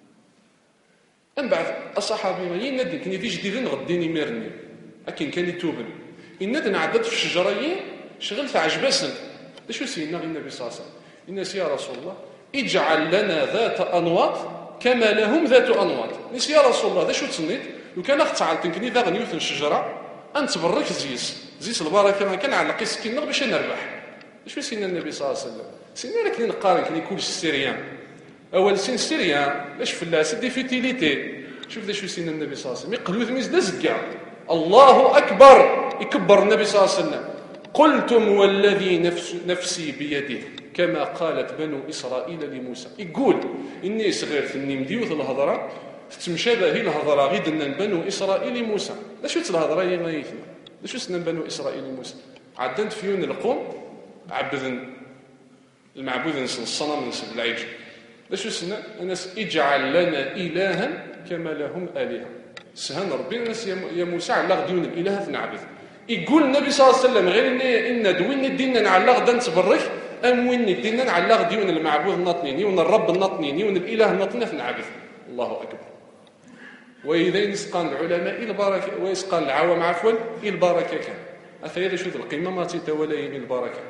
من بعد الصحابي غير ندي كني في جديد غديني ميرني لكن كان يتوبن إن عدد في الشجرين شغلت عجباسا شو سيدنا النبي صلى الله عليه وسلم الناس يا رسول الله اجعل لنا ذات أنواط كما لهم ذات أنواط ناس يا رسول الله ذا شو تسنيت لو كان اختعلت كني ذا غنيوث الشجرة أنت برك زيس زيس البركة ما كان على قيس كنا باش نربح شو سيدنا النبي صلى الله عليه وسلم سيدنا لك نقارن كني كل السيريان أول سين سيريان لاش فلا سدي فيتيليتي شوف ذا شو سيدنا النبي صلى الله عليه وسلم يقلو ثميز دزكا الله أكبر يكبر النبي صلى الله عليه وسلم قلتم والذي نفس نفسي بيده كما قالت بنو إسرائيل لموسى يقول إني صغيرت إني مديوث الهضرة تتمشابه الهضرة غيدنا بنو إسرائيل موسى لا شو الهضرة هي غايثنا لا شو سنن بنو إسرائيل موسى عدنت فيون القوم عبدن المعبود نسن الصنم نسن العجل لا شو سنن الناس اجعل لنا إلها كما لهم آلهة سهان ربي الناس يا موسى على غديون الإله نعبد يقول النبي صلى الله عليه وسلم غير إن إن دوين الدين نعلق غدا نتبرك أم وين الدين نعلق ديون المعبود النطنيني ون الرب النطنيني ون الإله النطني نعبد الله أكبر وإذا يسقان العلماء البركة ويسقان العوام عفوا البركة كان أثير شوف القيمة ما تتولى البركة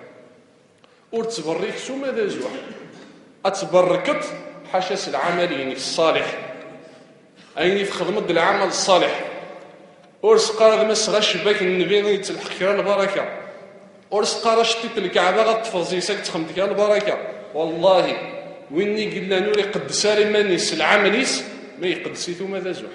ورتبرك شو ماذا زوح أتبركت حشاس العملين الصالح أيني في خدمة العمل الصالح ورس قارد مس غشباك النبي يتلحق كرا البركة ورس قارد شتيت الكعبة غتفرزي ساك تخمت كرا البركة والله ويني قلنا نوري قدس مانيس العمليس ما يقدسيتو ماذا زوح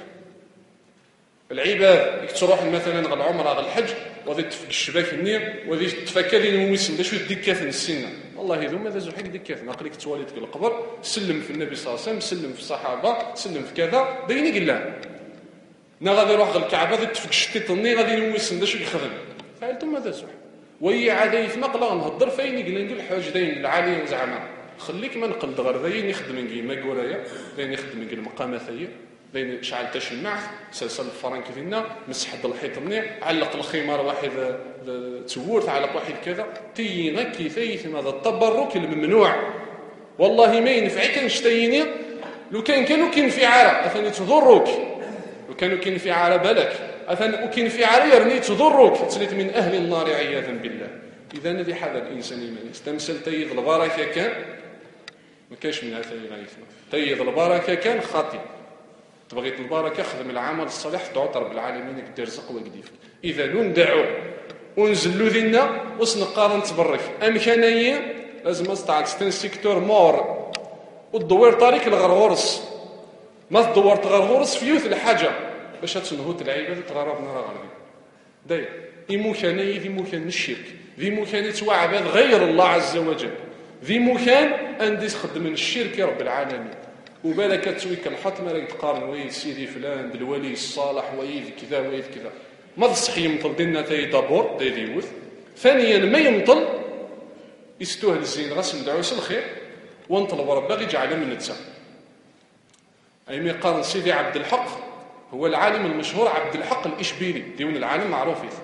العباد تروح مثلا غير العمره غير الحج وغادي تفك الشباك النير وغادي تفكر لي نويسن باش ديكات السنه والله هذو ماذا زوح ديكات ناقلك تواليت في القبر سلم في النبي صلى الله عليه وسلم سلم في الصحابه سلم في كذا دايني قلنا نا غادي يروح غير الكعبه غادي تفك الشتيط النير غادي نويسن باش يخدم فعلتم ماذا زوح وهي عاده يتنقل نهضر فين قلنا نقول حاج داين العالي زعما خليك ما نقلد غير داين يخدم نقي ما قرايه داين يخدم نقي المقامه ثيه بين شعل تشمع سلسل الفرنك فينا مسح الحيط منيح علق الخمار واحد تورث علق واحد كذا تينا كيفيت هذا التبرك الممنوع والله ما ينفعك نشتيني لو كان كانوا كاين في عاره اثني تضرك لو كانوا كاين في عاره بالك أثن وكين في عرير ني تضرك تلت من أهل النار عياذا بالله. إذا نذي حذر الإنسان إيمان استمسل تيض البركة كان ما كاش منها ثاني غايثنا تيض البركة كان خاطئ. تبغيت البركة خدم العمل الصالح تعطى رب العالمين يقدر رزق ويقديف. إذا ندعو ونزلوا ذينا وسنقارن تبرك أمكانية لازم أستطع تستن سيكتور مور وتدور طريق الغرغورس ما تدور تغرغورس في يوث الحاجة باش تنهوت العباد تغربنا راه غادي داير إمكانية ذي مكان الشرك ذي مكان يتوع عباد غير الله عز وجل ذي مكان أندي تخدم من الشرك يا رب العالمين. وبالك تسويك الحط ما راك تقارن ويد سيدي فلان بالولي الصالح ويد كذا ويد كذا ما تصح يمطل دينا تاي دابور تاي ديوث. ثانيا ما يمطل يستوهل الزين غاس ندعوس الخير ونطلب ربي يجعل من نتسا. أي ما يقارن سيدي عبد الحق هو العالم المشهور عبد الحق الإشبيلي ديون العالم معروف يث.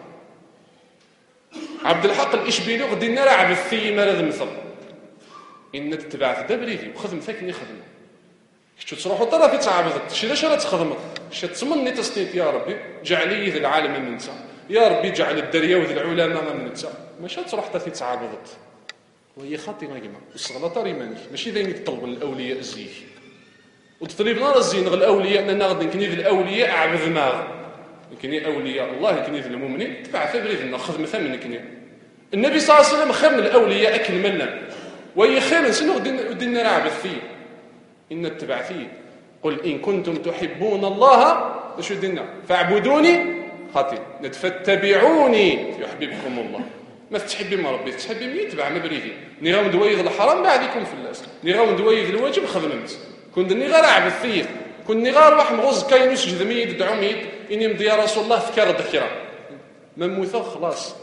عبد الحق الإشبيلي غدي نرى عبد الثي مرض مثل إن تتبع دبريدي وخدم ثاكني خدم شو تروحوا ترى في تعبدت شي لاش راه تخدمت شي تمني تصنيت يا ربي جعلي ذا العالم من نتا يا ربي جعل الدريا وذ العلماء من نتا ماشي تروح حتى في تعبدت وهي خاطي ما كيما الصغلطه ريمانك ماشي ذاين تطلب الاولياء الزيك وتطلب نار الزين غ الاولياء اننا غادي نكني ذ الاولياء عبد ما كني اولياء الله كني ذ المؤمنين تبع فبريدنا خدمه ثمن كني النبي صلى الله عليه وسلم خير من الاولياء اكل منا وهي خير شنو غادي نرعب فيه إن اتبعتي قل إن كنتم تحبون الله شو دينا فاعبدوني خاطي فاتبعوني يحببكم الله ما تحبي ما ربي تحبي مين تبع مبريدي ني غاو ندويض الحرام بعدكم في اللاس ني غاو ندويض الواجب خدمت كنت ني غير عبد الثير كنت ني غير واحد مغوز كاينوس جذميد دعوميد إني مضي يا رسول الله ذكر ذكرى ما موثق خلاص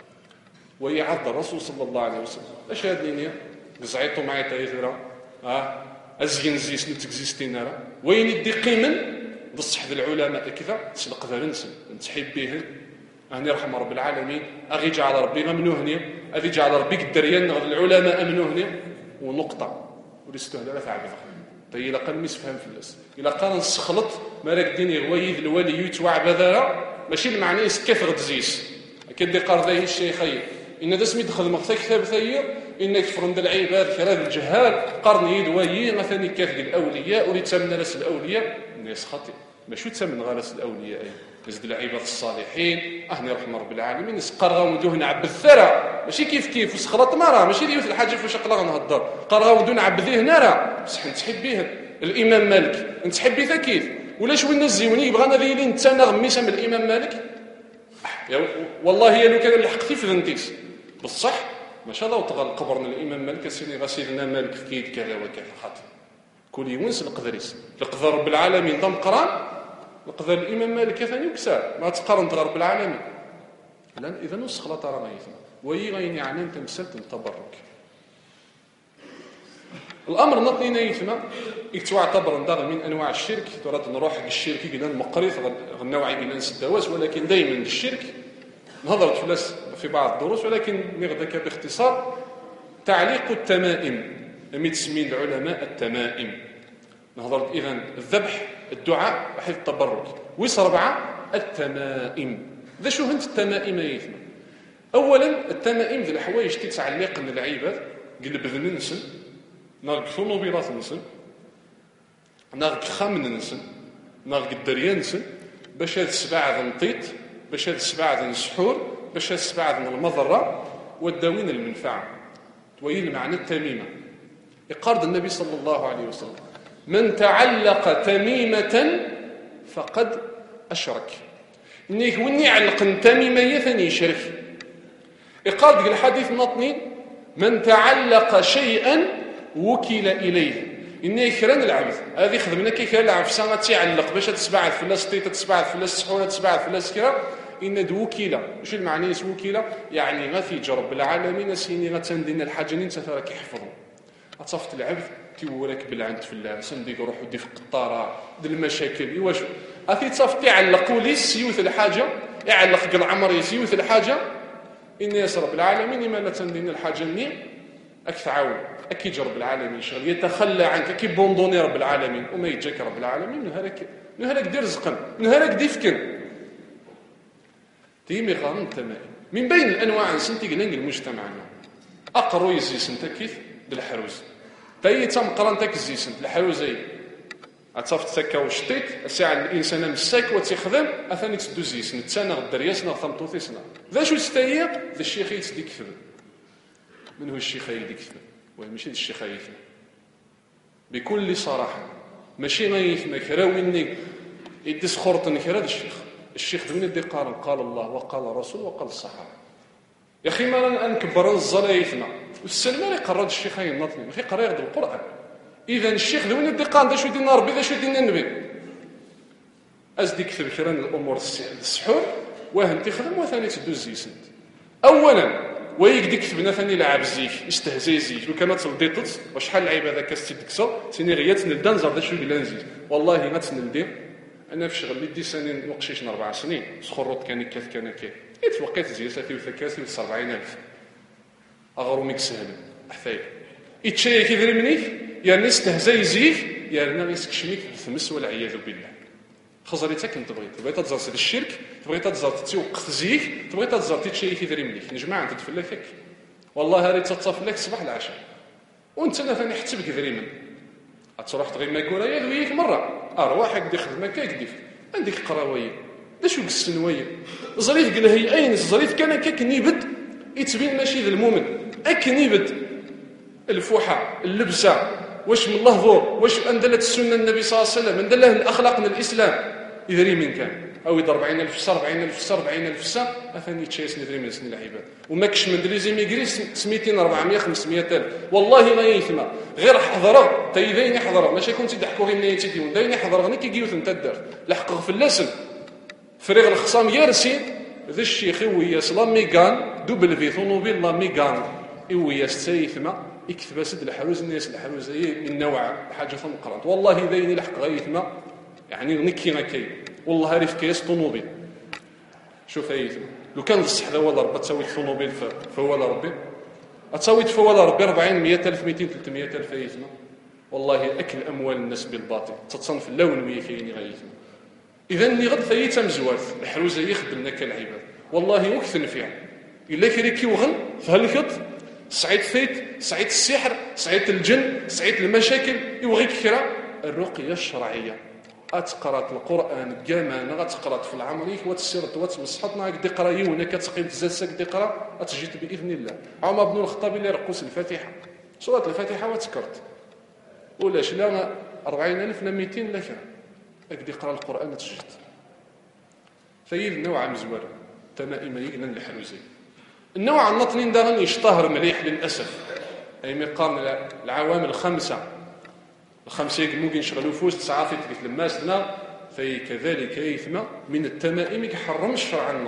ويعض الرسول صلى الله عليه وسلم اش هاد لينيا قزعيتو معايا تايثرا اه ازين زيس نتكزيستين راه وين يدي قيمن بصح ذا العلماء كذا تسلق ذا ننسى نتحب بهن اني رحم رب العالمين اغي جعل ربي ممنوهني اغي جعل ربي الدريان العلماء امنوهني ونقطه ورستهل لا تعبد طي الا قال مسفهم في الناس الا قال نسخلط ما راك ديني غويد الولي يتوع بذره ماشي المعني كثر تزيس كدي قرضيه الشيخين ان دا سميت خدمه كتاب ثير انك فرند العباد كراد الجهال قرن يد وي مثلا كاف الاولياء ولي تسمى راس الاولياء الناس خاطئ ماشي تسمى راس الاولياء قصد العباد الصالحين اهني رحمه رب العالمين قرغاو ندوه نعبد الثرى ماشي كيف كيف وسخلط مره ماشي ديوث الحاجه فاش قلا نهضر قرغاو ندوه نعبديه هنا راه بصح نتحب به الامام مالك نتحب به كيف ولا شويه الناس زيوني يبغانا ذيلين انت نغميسه من الامام مالك والله يا لو كان لحقتي في ذنتيس بصح ما شاء الله وتغل قبرنا الامام مالك سيدي غسيدنا مالك كيد كذا وكذا خاطر كل يونس القدريس القدر رب العالمين ضم قران القدر الامام مالك ثاني وكسا ما تقارن رب العالمين لان اذا نسخ ترى ما يثنى وي غيني عنان تمثلت التبرك الامر نطنينا يثنى يتعتبر ندار من انواع الشرك ترى نروح للشرك قلنا المقريض النوعي قلنا الدواس ولكن دائما الشرك نهضرت فلاس في بعض الدروس ولكن نغدك باختصار تعليق التمائم لم تسمين العلماء التمائم نهضرت اذا الذبح الدعاء بحيث التبرك ويس ربعه التمائم ذا شو هنت التمائم يثنى اولا التمائم ذي الحوايج تتعلق من العباد قلب ذن نسن نارك ثنوبيرات نسن نارك خامن نسن نارك الدريان نسن باش هاد السباع ذا نطيط باش هاد السباع ذا نسحور باش هاد السباع ذا المضرة والداوين المنفعة تويل معنى التميمة يقارد النبي صلى الله عليه وسلم من تعلق تميمة فقد أشرك إني وني علق تميمة يثني شرك يقارد الحديث نطني من تعلق شيئا وكل إليه إني كران العبد هذه خدمنا كي كران العبد ساعة تعلق باش تسبع الفلاس تيتا تسبع الفلاس سحورة تسبع الفلاس كرا إن دوكيلة وش المعنى وكيلة يعني ما في جرب العالمين سيني غتندين الحاجة نين تفرك يحفظوا أتصفت العبد تيورك بالعنت في الله سنديك روح ودي في القطارة دي المشاكل واش أثي تصفت يعلقوا لي سيوث الحاجة يعلق قل عمر يسيوث الحاجة إن يسرب العالمين ما لا تندين الحاجة نين أكثر عاون أكيد رب العالمين شغل يتخلى عنك أكيد بوندوني رب العالمين وما يجاك رب العالمين نهارك نهارك دير رزقا نهارك دي فكر تيمي غارن التمائم من بين الانواع نسنتي قلنا المجتمع اقرو يزيسن تكيف بالحروز تاي تم قران تاك الزيسن الحروزي عتصفت تكا وشطيت الساعه الانسان مساك وتخدم اثاني تدو زيسن تانا غدرياس نا ثمطوطيسنا ذا شو استاهي ذا الشيخ يتديك كذب من هو الشيخ يديك كذب وماشي الشيخ يثنى بكل صراحه ماشي غيثنى كرا ويني يدس خرطن كرا الشيخ الشيخ ذوين يدي قال قال الله وقال الرسول وقال الصحابه يا اخي ما نكبر الزلايفنا والسلمان يقرد الشيخ ينطني اخي قرا يغد القران اذا الشيخ ذوين يدي قال دا شو دينا ربي دا شو دينا النبي ازدي كثر كران الامور السحور واه انت خدم وثاني تدوز زيسنت اولا ويك كتبنا ثاني لعب زيك استهزاء زيك لو كانت صديقت وشحال لعيبه هذاك استدكسو سيني غيات نلدان زار دا شو بلا نزيد والله ما تنلدي انا في شغل دي سنين وقشيش اربع سنين سخرط كان كاف كان كاف يتوقيت زياساتي وثكاسي و سبعين ألف اغروميك سهل حثاي يتشاي كيدري منيك يا الناس استهزاء زيك يا رنا غيسكشميك بالثمس والعياذ بالله خزري تاكن تبغي تبغي تزار سيد الشرك تبغي تزار تيوقت زيك تبغي تزار تشي كيدري منيك نجمع انت تفلافك والله هاري تتصف لك صباح العشاء وانت انا ثاني حتى بك ذري من تروح تغي ماكولا يا دويك مره ارواحك دي خدمك كيف عندك قراويه دا شو السنويه زريف قال هي اين زريف كان كنيبد يتبين ماشي ذا المؤمن اكنيبد الفوحه اللبسه واش من الله ظهور واش اندلت السنه النبي صلى الله عليه وسلم اندله الاخلاق من الاسلام يدري من كان او أربعين ألف سنه أربعين ألف سنه أربعين ألف سنه اثني تشيس ندري من سن العباد وماكش من دريزي ميغري سميتين أربعمية خمسمية ألف والله ما يثمى غير حضره تيذين حضره ماشي كنتي ضحكوا غير نيتي ديون داين حضر غني كيجيوث انت الدار لحق في اللسن فريغ الخصام يرسين ذا الشيخ ويا سلام ميغان دوبل في طوموبيل لا ميغان ويا سيثمى يكتب سد الحروز الناس الحروز من نوع حاجه ثم قرات والله ذين لحق غيثمى يعني نكي نكي والله عارف كيس طوموبيل شوف ايثمى لو كان الصح هذا ولا ربي تسوي طوموبيل فهو لا ربي تسوي فهو لا ربي أربعين مئة ألف مئتين ثلاثمية ألف ايثمى والله اكل اموال الناس بالباطل تتصنف اللون ويا كاين غيثمى اذا اللي غد ثيتا مزوارث الحروزه يخدمنا كالعباد والله وكثن فيها الا كري كيوغن فهلكت سعيد ثيت سعيد السحر سعيد الجن سعيد المشاكل يبغيك كرا الرقيه الشرعيه اتقرات القران كامانا غتقرات في العمريك وتسيرت وتمسحطنا قد قرا يونا كتقيم تزاسك قد قرا اتجيت باذن الله عمر بن الخطاب اللي رقص الفاتحه سوره الفاتحه وتذكرت ولاش لا أربعين ألف لا مئتين لا كرا قد يقرا القران تجد فيل نوع مزوار تمائم يقنا الحروزي النوع النطنين دا يشتهر مليح للاسف اي مقام العوامل الخمسه الخمسه ممكن يشغلوا فوس تسعه في تلك لماسنا في كذلك يثم من التمائم يحرم الشرع عنا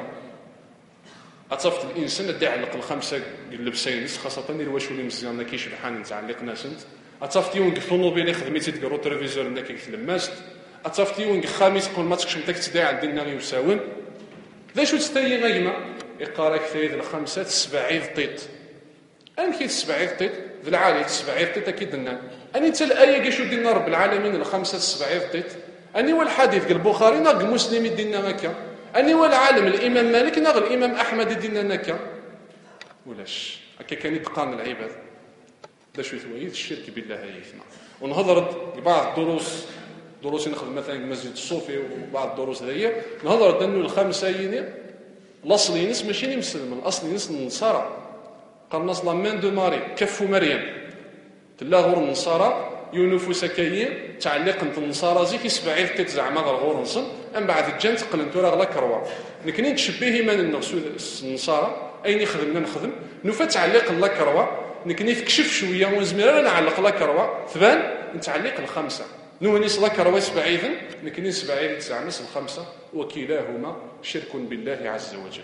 اتصفت الانسان اللي يعلق الخمسه اللبسين خاصه الواش اللي مزيان ما كيشبحان نتعلق ناس انت اتصفت يونك طوموبيل يخدميتي تقرو تلفزيون انك كيتلماست اتصفت يونك خامس قول ما تكش نتاك تدعي عند النار يساوم ذا شو تستاهي غيمه يقارك ثلاث الخمسه سبعين طيط ان كي سبعين طيط ذا العالي سبعين طيط اكيد لنا اني حتى الايه كاش دينا رب العالمين الخمسه سبعين طيط اني والحديث البخاري ناق مسلم يدينا هكا اني والعالم الامام مالك ناق الامام احمد يدينا هكا ولاش هكا كان يتقان العباد ذا شو ثويث الشرك بالله يثنى ونهضر بعض الدروس دروس نخدم مثلا المسجد الصوفي وبعض الدروس هذيا نهضر انه الخمسه يني الاصلي نس ماشي مسلم الاصلي نس النصارى قال نصلا من دو ماري كفوا مريم تلا غور النصارى يونفو سكايين تعليق انت النصارى زي كي سبعين تيت زعما غير غور نصن من بعد الجنت قلنتو راه غلا كروا نكني تشبيه من النغسو النصارى اين يخدمنا نخدم نوفا تعليق لا كروا نكني تكشف شويه ونزمير نعلق لا كروا ثبان نتعليق الخمسه نوني صلاك رواس بعيدا نكني سبعين تسعة نص الخمسة وكلاهما شرك بالله عز وجل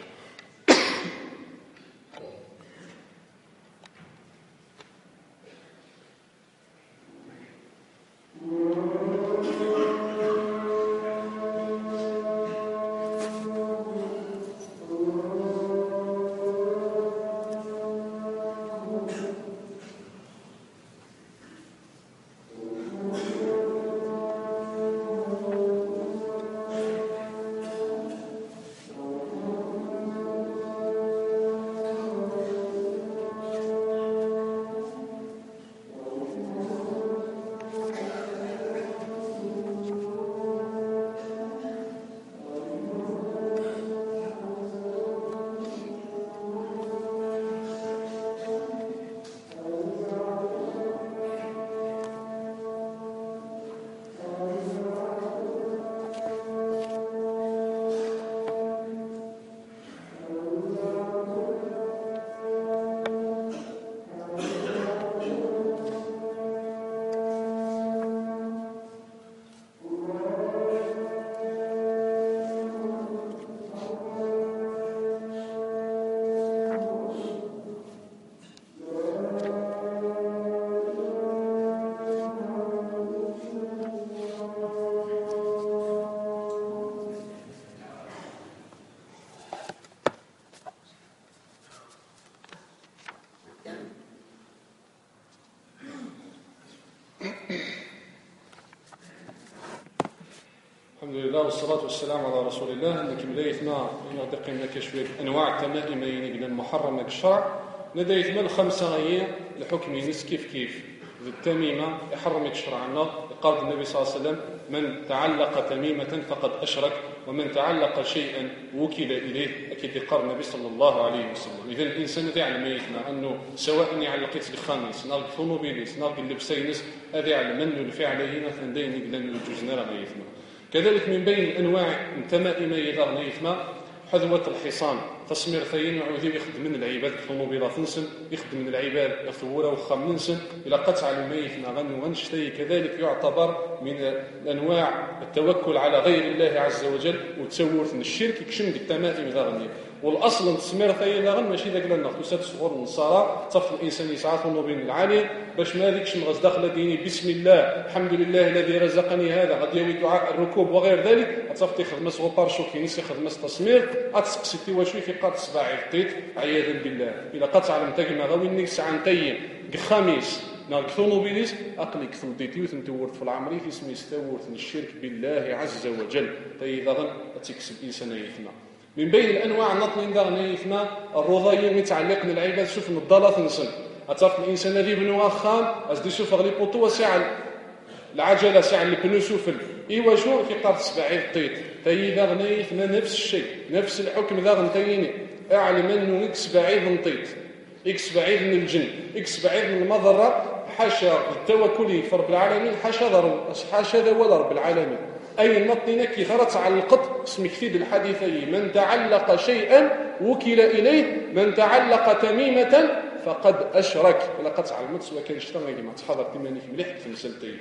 لله والصلاة والسلام على رسول الله. أنك ملايثنا يغدقنا كشوية أنواع التمائم ينقل المحرمة الشرع ندايثنا الخمسة غير الحكم ينس كيف كيف التميمة يحرمك شرعنا. قال النبي صلى الله عليه وسلم: من تعلق تميمة فقد أشرك، ومن تعلق شيئا وكل إليه. أكيد قال النبي صلى الله عليه وسلم. إذن الإنسان ذي على ميتنا أنه سواء يعلقت الخامس نارك ثنوبيليس نارك اللبسينس هذا على من الفعل هنا ثندين يقلن الجزنة رغيثنا. كذلك من بين أنواع التمائم إذا غنيثنا حذوة الحصان تصمير ثين وعوذي يخدم من العباد كثنوبيلا ثنسن يخدم من العباد يثورة وخمنسن إلى قطع الميت غن ونشتي. كذلك يعتبر من أنواع التوكل على غير الله عز وجل وتصور من الشرك يكشم التمائم إذا غني. والأصل تصمير ثين غن ماشي ذاك لنا خصوصات صغور النصارى طف الإنسان يسعى ثنوبين العالي باش ما ذيكش مغز داخل ديني بسم الله الحمد لله الذي رزقني هذا غادي يوي دعاء الركوب وغير ذلك أتصفتي خدمة صغار شوكي نسي خدمة تصمير أتسقسيتي وشوي في قاد سبع عيطيت عياذا بالله. إذا قد تعلم تجمع غوي النيك ساعتين خميس نار ثنوبيليس أقلك ثمديتي وثمتورت في العمري في اسمي استورت الشرك بالله عز وجل. فإذا غن أتكسب إنسان يثنى. من بين الأنواع النطلين دار يثنى الرضاية متعلق بالعباد. شوف من الضالة ثنسن أتعرف الإنسان الذي بنو خام أزدي شوف غلي بوطو وساعة العجلة ساعة البنو سوفل إيوا شو في قارة سبعين طيط. فإذا غنيثنا نفس الشيء نفس الحكم ذا غنتيني أعلم أنه إكس بعيد من طيط إكس بعيد من الجن إكس بعيد من المضرة حاشا التوكل في رب العالمين حاشا حاشا ولا رب العالمين. أي النطينة كي ثرت على القط اسم كثير الحديثي: من تعلق شيئا وكل إليه، من تعلق تميمة فقد أشرك. لقد علمت سواء كان اشتغل ما تحضر تمانيك مليح في مسلتين.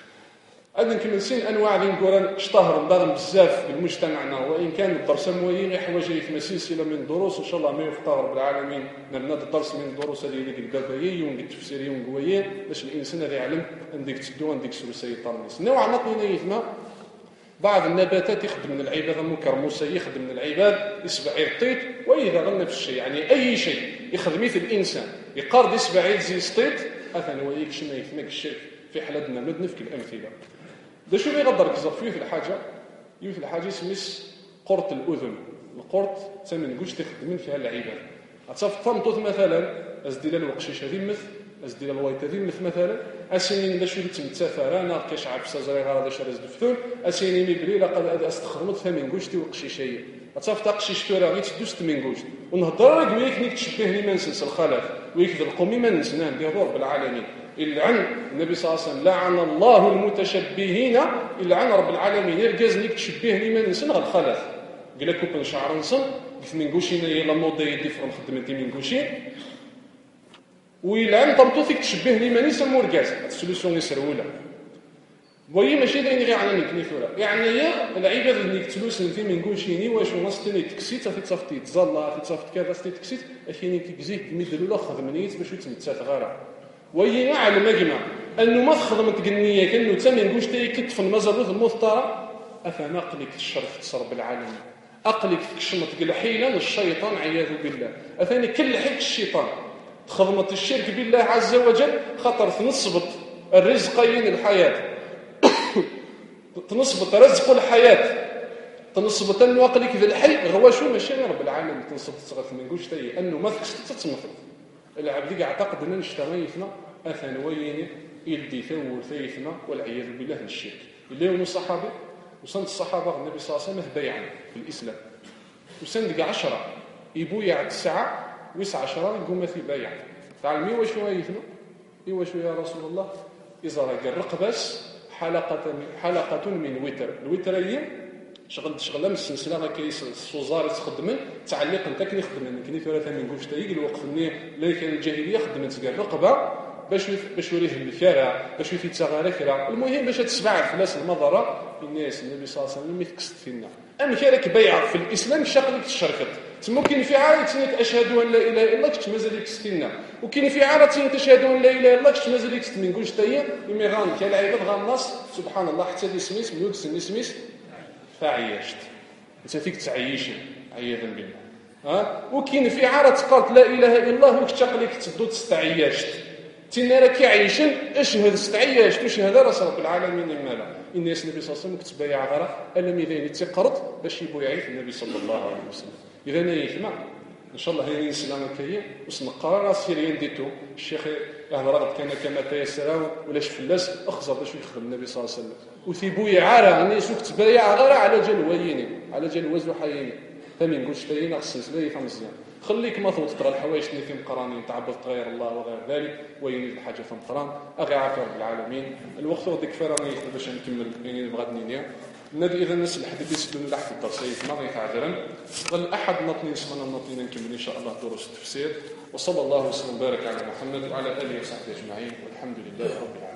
أذن كمنسين أنواع ذي نقول اشتهر مضاغم بزاف بالمجتمعنا، وإن كان الدرس مويين يحوج في سلسلة من الدروس إن شاء الله ما يفتح رب العالمين نبنى الدرس من الدروس هذه اللي البابايي ونقول تفسيري ونقويه باش الإنسان هذا يعلم عندك تدو عندك سلسلة طرنيس. نوع نطينا يثما بعض النباتات يخدم من العباد المكرموسة يخدم من العباد يسبع يطيط وإذا غنى في الشيء يعني أي شيء يخدم مثل الإنسان يقارد يسبع يزي يسطيط أثنى ويكشم يثمك الشرك في حالتنا مدنفك الأمثلة. ده شو بيقدر كزاف فيه في الحاجة يوث الحاجة اسمس قرط الأذن. القرط تسمى نقولش تخدمين فيها العباد. أتصف طمطوث مثلا أزدي الوقشيش هذه مثل أزدي الوايت هذه مثل مثلا أسينين ده شو تمتسافر أنا كاش عارف سازري غير هذا شرز دفتون أسينين مبلي لقد أستخدمت ثمن قوشتي وقشيشية. أتصف تقشيش كورا غير تدوست من قوشت ونهضر وياك نيك تشبهني ما نسنس الخلاف وياك ذا القومي ما نسنان دي رب العالمين. إلعن النبي صلى الله عليه وسلم لعن الله المتشبهين إلعن رب العالمين يرجز نيك تشبهني ما نسن غير الخلاف قال لك كوبن شعر نصن قلت من قوشين يلا موضة يدي فرم خدمتي من قوشين ويلعن طمطوثك تشبهني ما نسن مرجز السوليسيون يسرولة وهي ماشي داين غير على نيك نيثورا يعني يا العباد اللي تلوس نتي من قوشيني واش نصتني تكسيت في تصفتي تزلا في تصفت كذا ستي تكسيت اشيني كيزيك ميدلو لا خدمنيت باش يتمتسات غير وهي يعلم مجمع أنه ما تخدمت قنية كأنه تمن قوش تيكت في المزروث المثطرة أفما أقلك الشرف تصرب العالم أقلك كشمت الحيلة الشيطان عياذ بالله أثاني كل حيك الشيطان تخدمت الشرك بالله عز وجل خطر تنصبت الرزقين الحياة تنصبت رزق الحياة تنصبت أنه أقلك ذي الحي غواشو ماشي رب العالمين تنصبت صغف من قوش تي أنه ما تكست تتمثل العبد اعتقد أن نشتغيثنا أثنوين يدي ثور ثيثنا والعياذ بالله من الشرك. اللي هو الصحابة وسند الصحابة النبي صلى الله عليه وسلم بيعا في الإسلام وسند عشرة يبويع تسعة ويسع عشرة يقوم في بيع تعلمي واش هو يثنا إيوا شو يا رسول الله إذا رقق بس حلقة حلقة من وتر الوتر أيام شغل شغله من السلسله راه كيس السوزار تخدم تعليق انت كني خدم كني ثلاثه من قوش تايق الوقت اللي اللي كان الجاهليه خدمت كاع رقبه باش باش يوريه الكرا باش في تغاري كرا المهم باش تسبع الفلاس المضره الناس النبي صلى الله عليه وسلم يتكست فينا ام كارك بيع في الاسلام شقلك تشركت ممكن في عاده اشهد ان لا اله الا الله كنت مازال يكستينا وكاين في عاده تشهد ان لا اله الا الله كنت مازال يكست من قوش تايق مي غان كاين العباد غنص سبحان الله حتى دي سميس ميوت سميس فعيشت انت فيك تعيش عياذا بالله ها وكاين في عاره قالت لا اله الا الله وكتقلك تدو تستعيشت تينا راه كيعيشن اشهد استعياش تشهد راس رب العالمين مالا ان النبي صلى الله عليه وسلم كتب يا غرا الا ميدان تيقرض باش يبو يعيش النبي صلى الله عليه وسلم. اذا يسمع ان شاء الله هي سلامه كاين وسنقرا راه سيريان ديتو الشيخ يهضر كان كما تيسر ولا شفلاس اخزر باش يخدم النبي صلى الله عليه وسلم وثيبويا عاره اني سوك تبايع غير على جلويني على جلوز وحييني فمن قلت تاينا خصني سلاي مزيان خليك ما ثوت تقرا الحوايج اللي في مقرانين تعبد غير الله وغير ذلك وين الحاجه في مقران اغي عافيه رب العالمين. الوقت غادي كفايه راني باش نكمل يعني بغات نينيا النبي اذا الناس الحديث يسلم لحد الدرس ما غيتعذرن غل احد نطني سمعنا نطني نكمل ان شاء الله دروس التفسير. وصلى الله وسلم وبارك على محمد وعلى اله وصحبه اجمعين والحمد لله رب العالمين.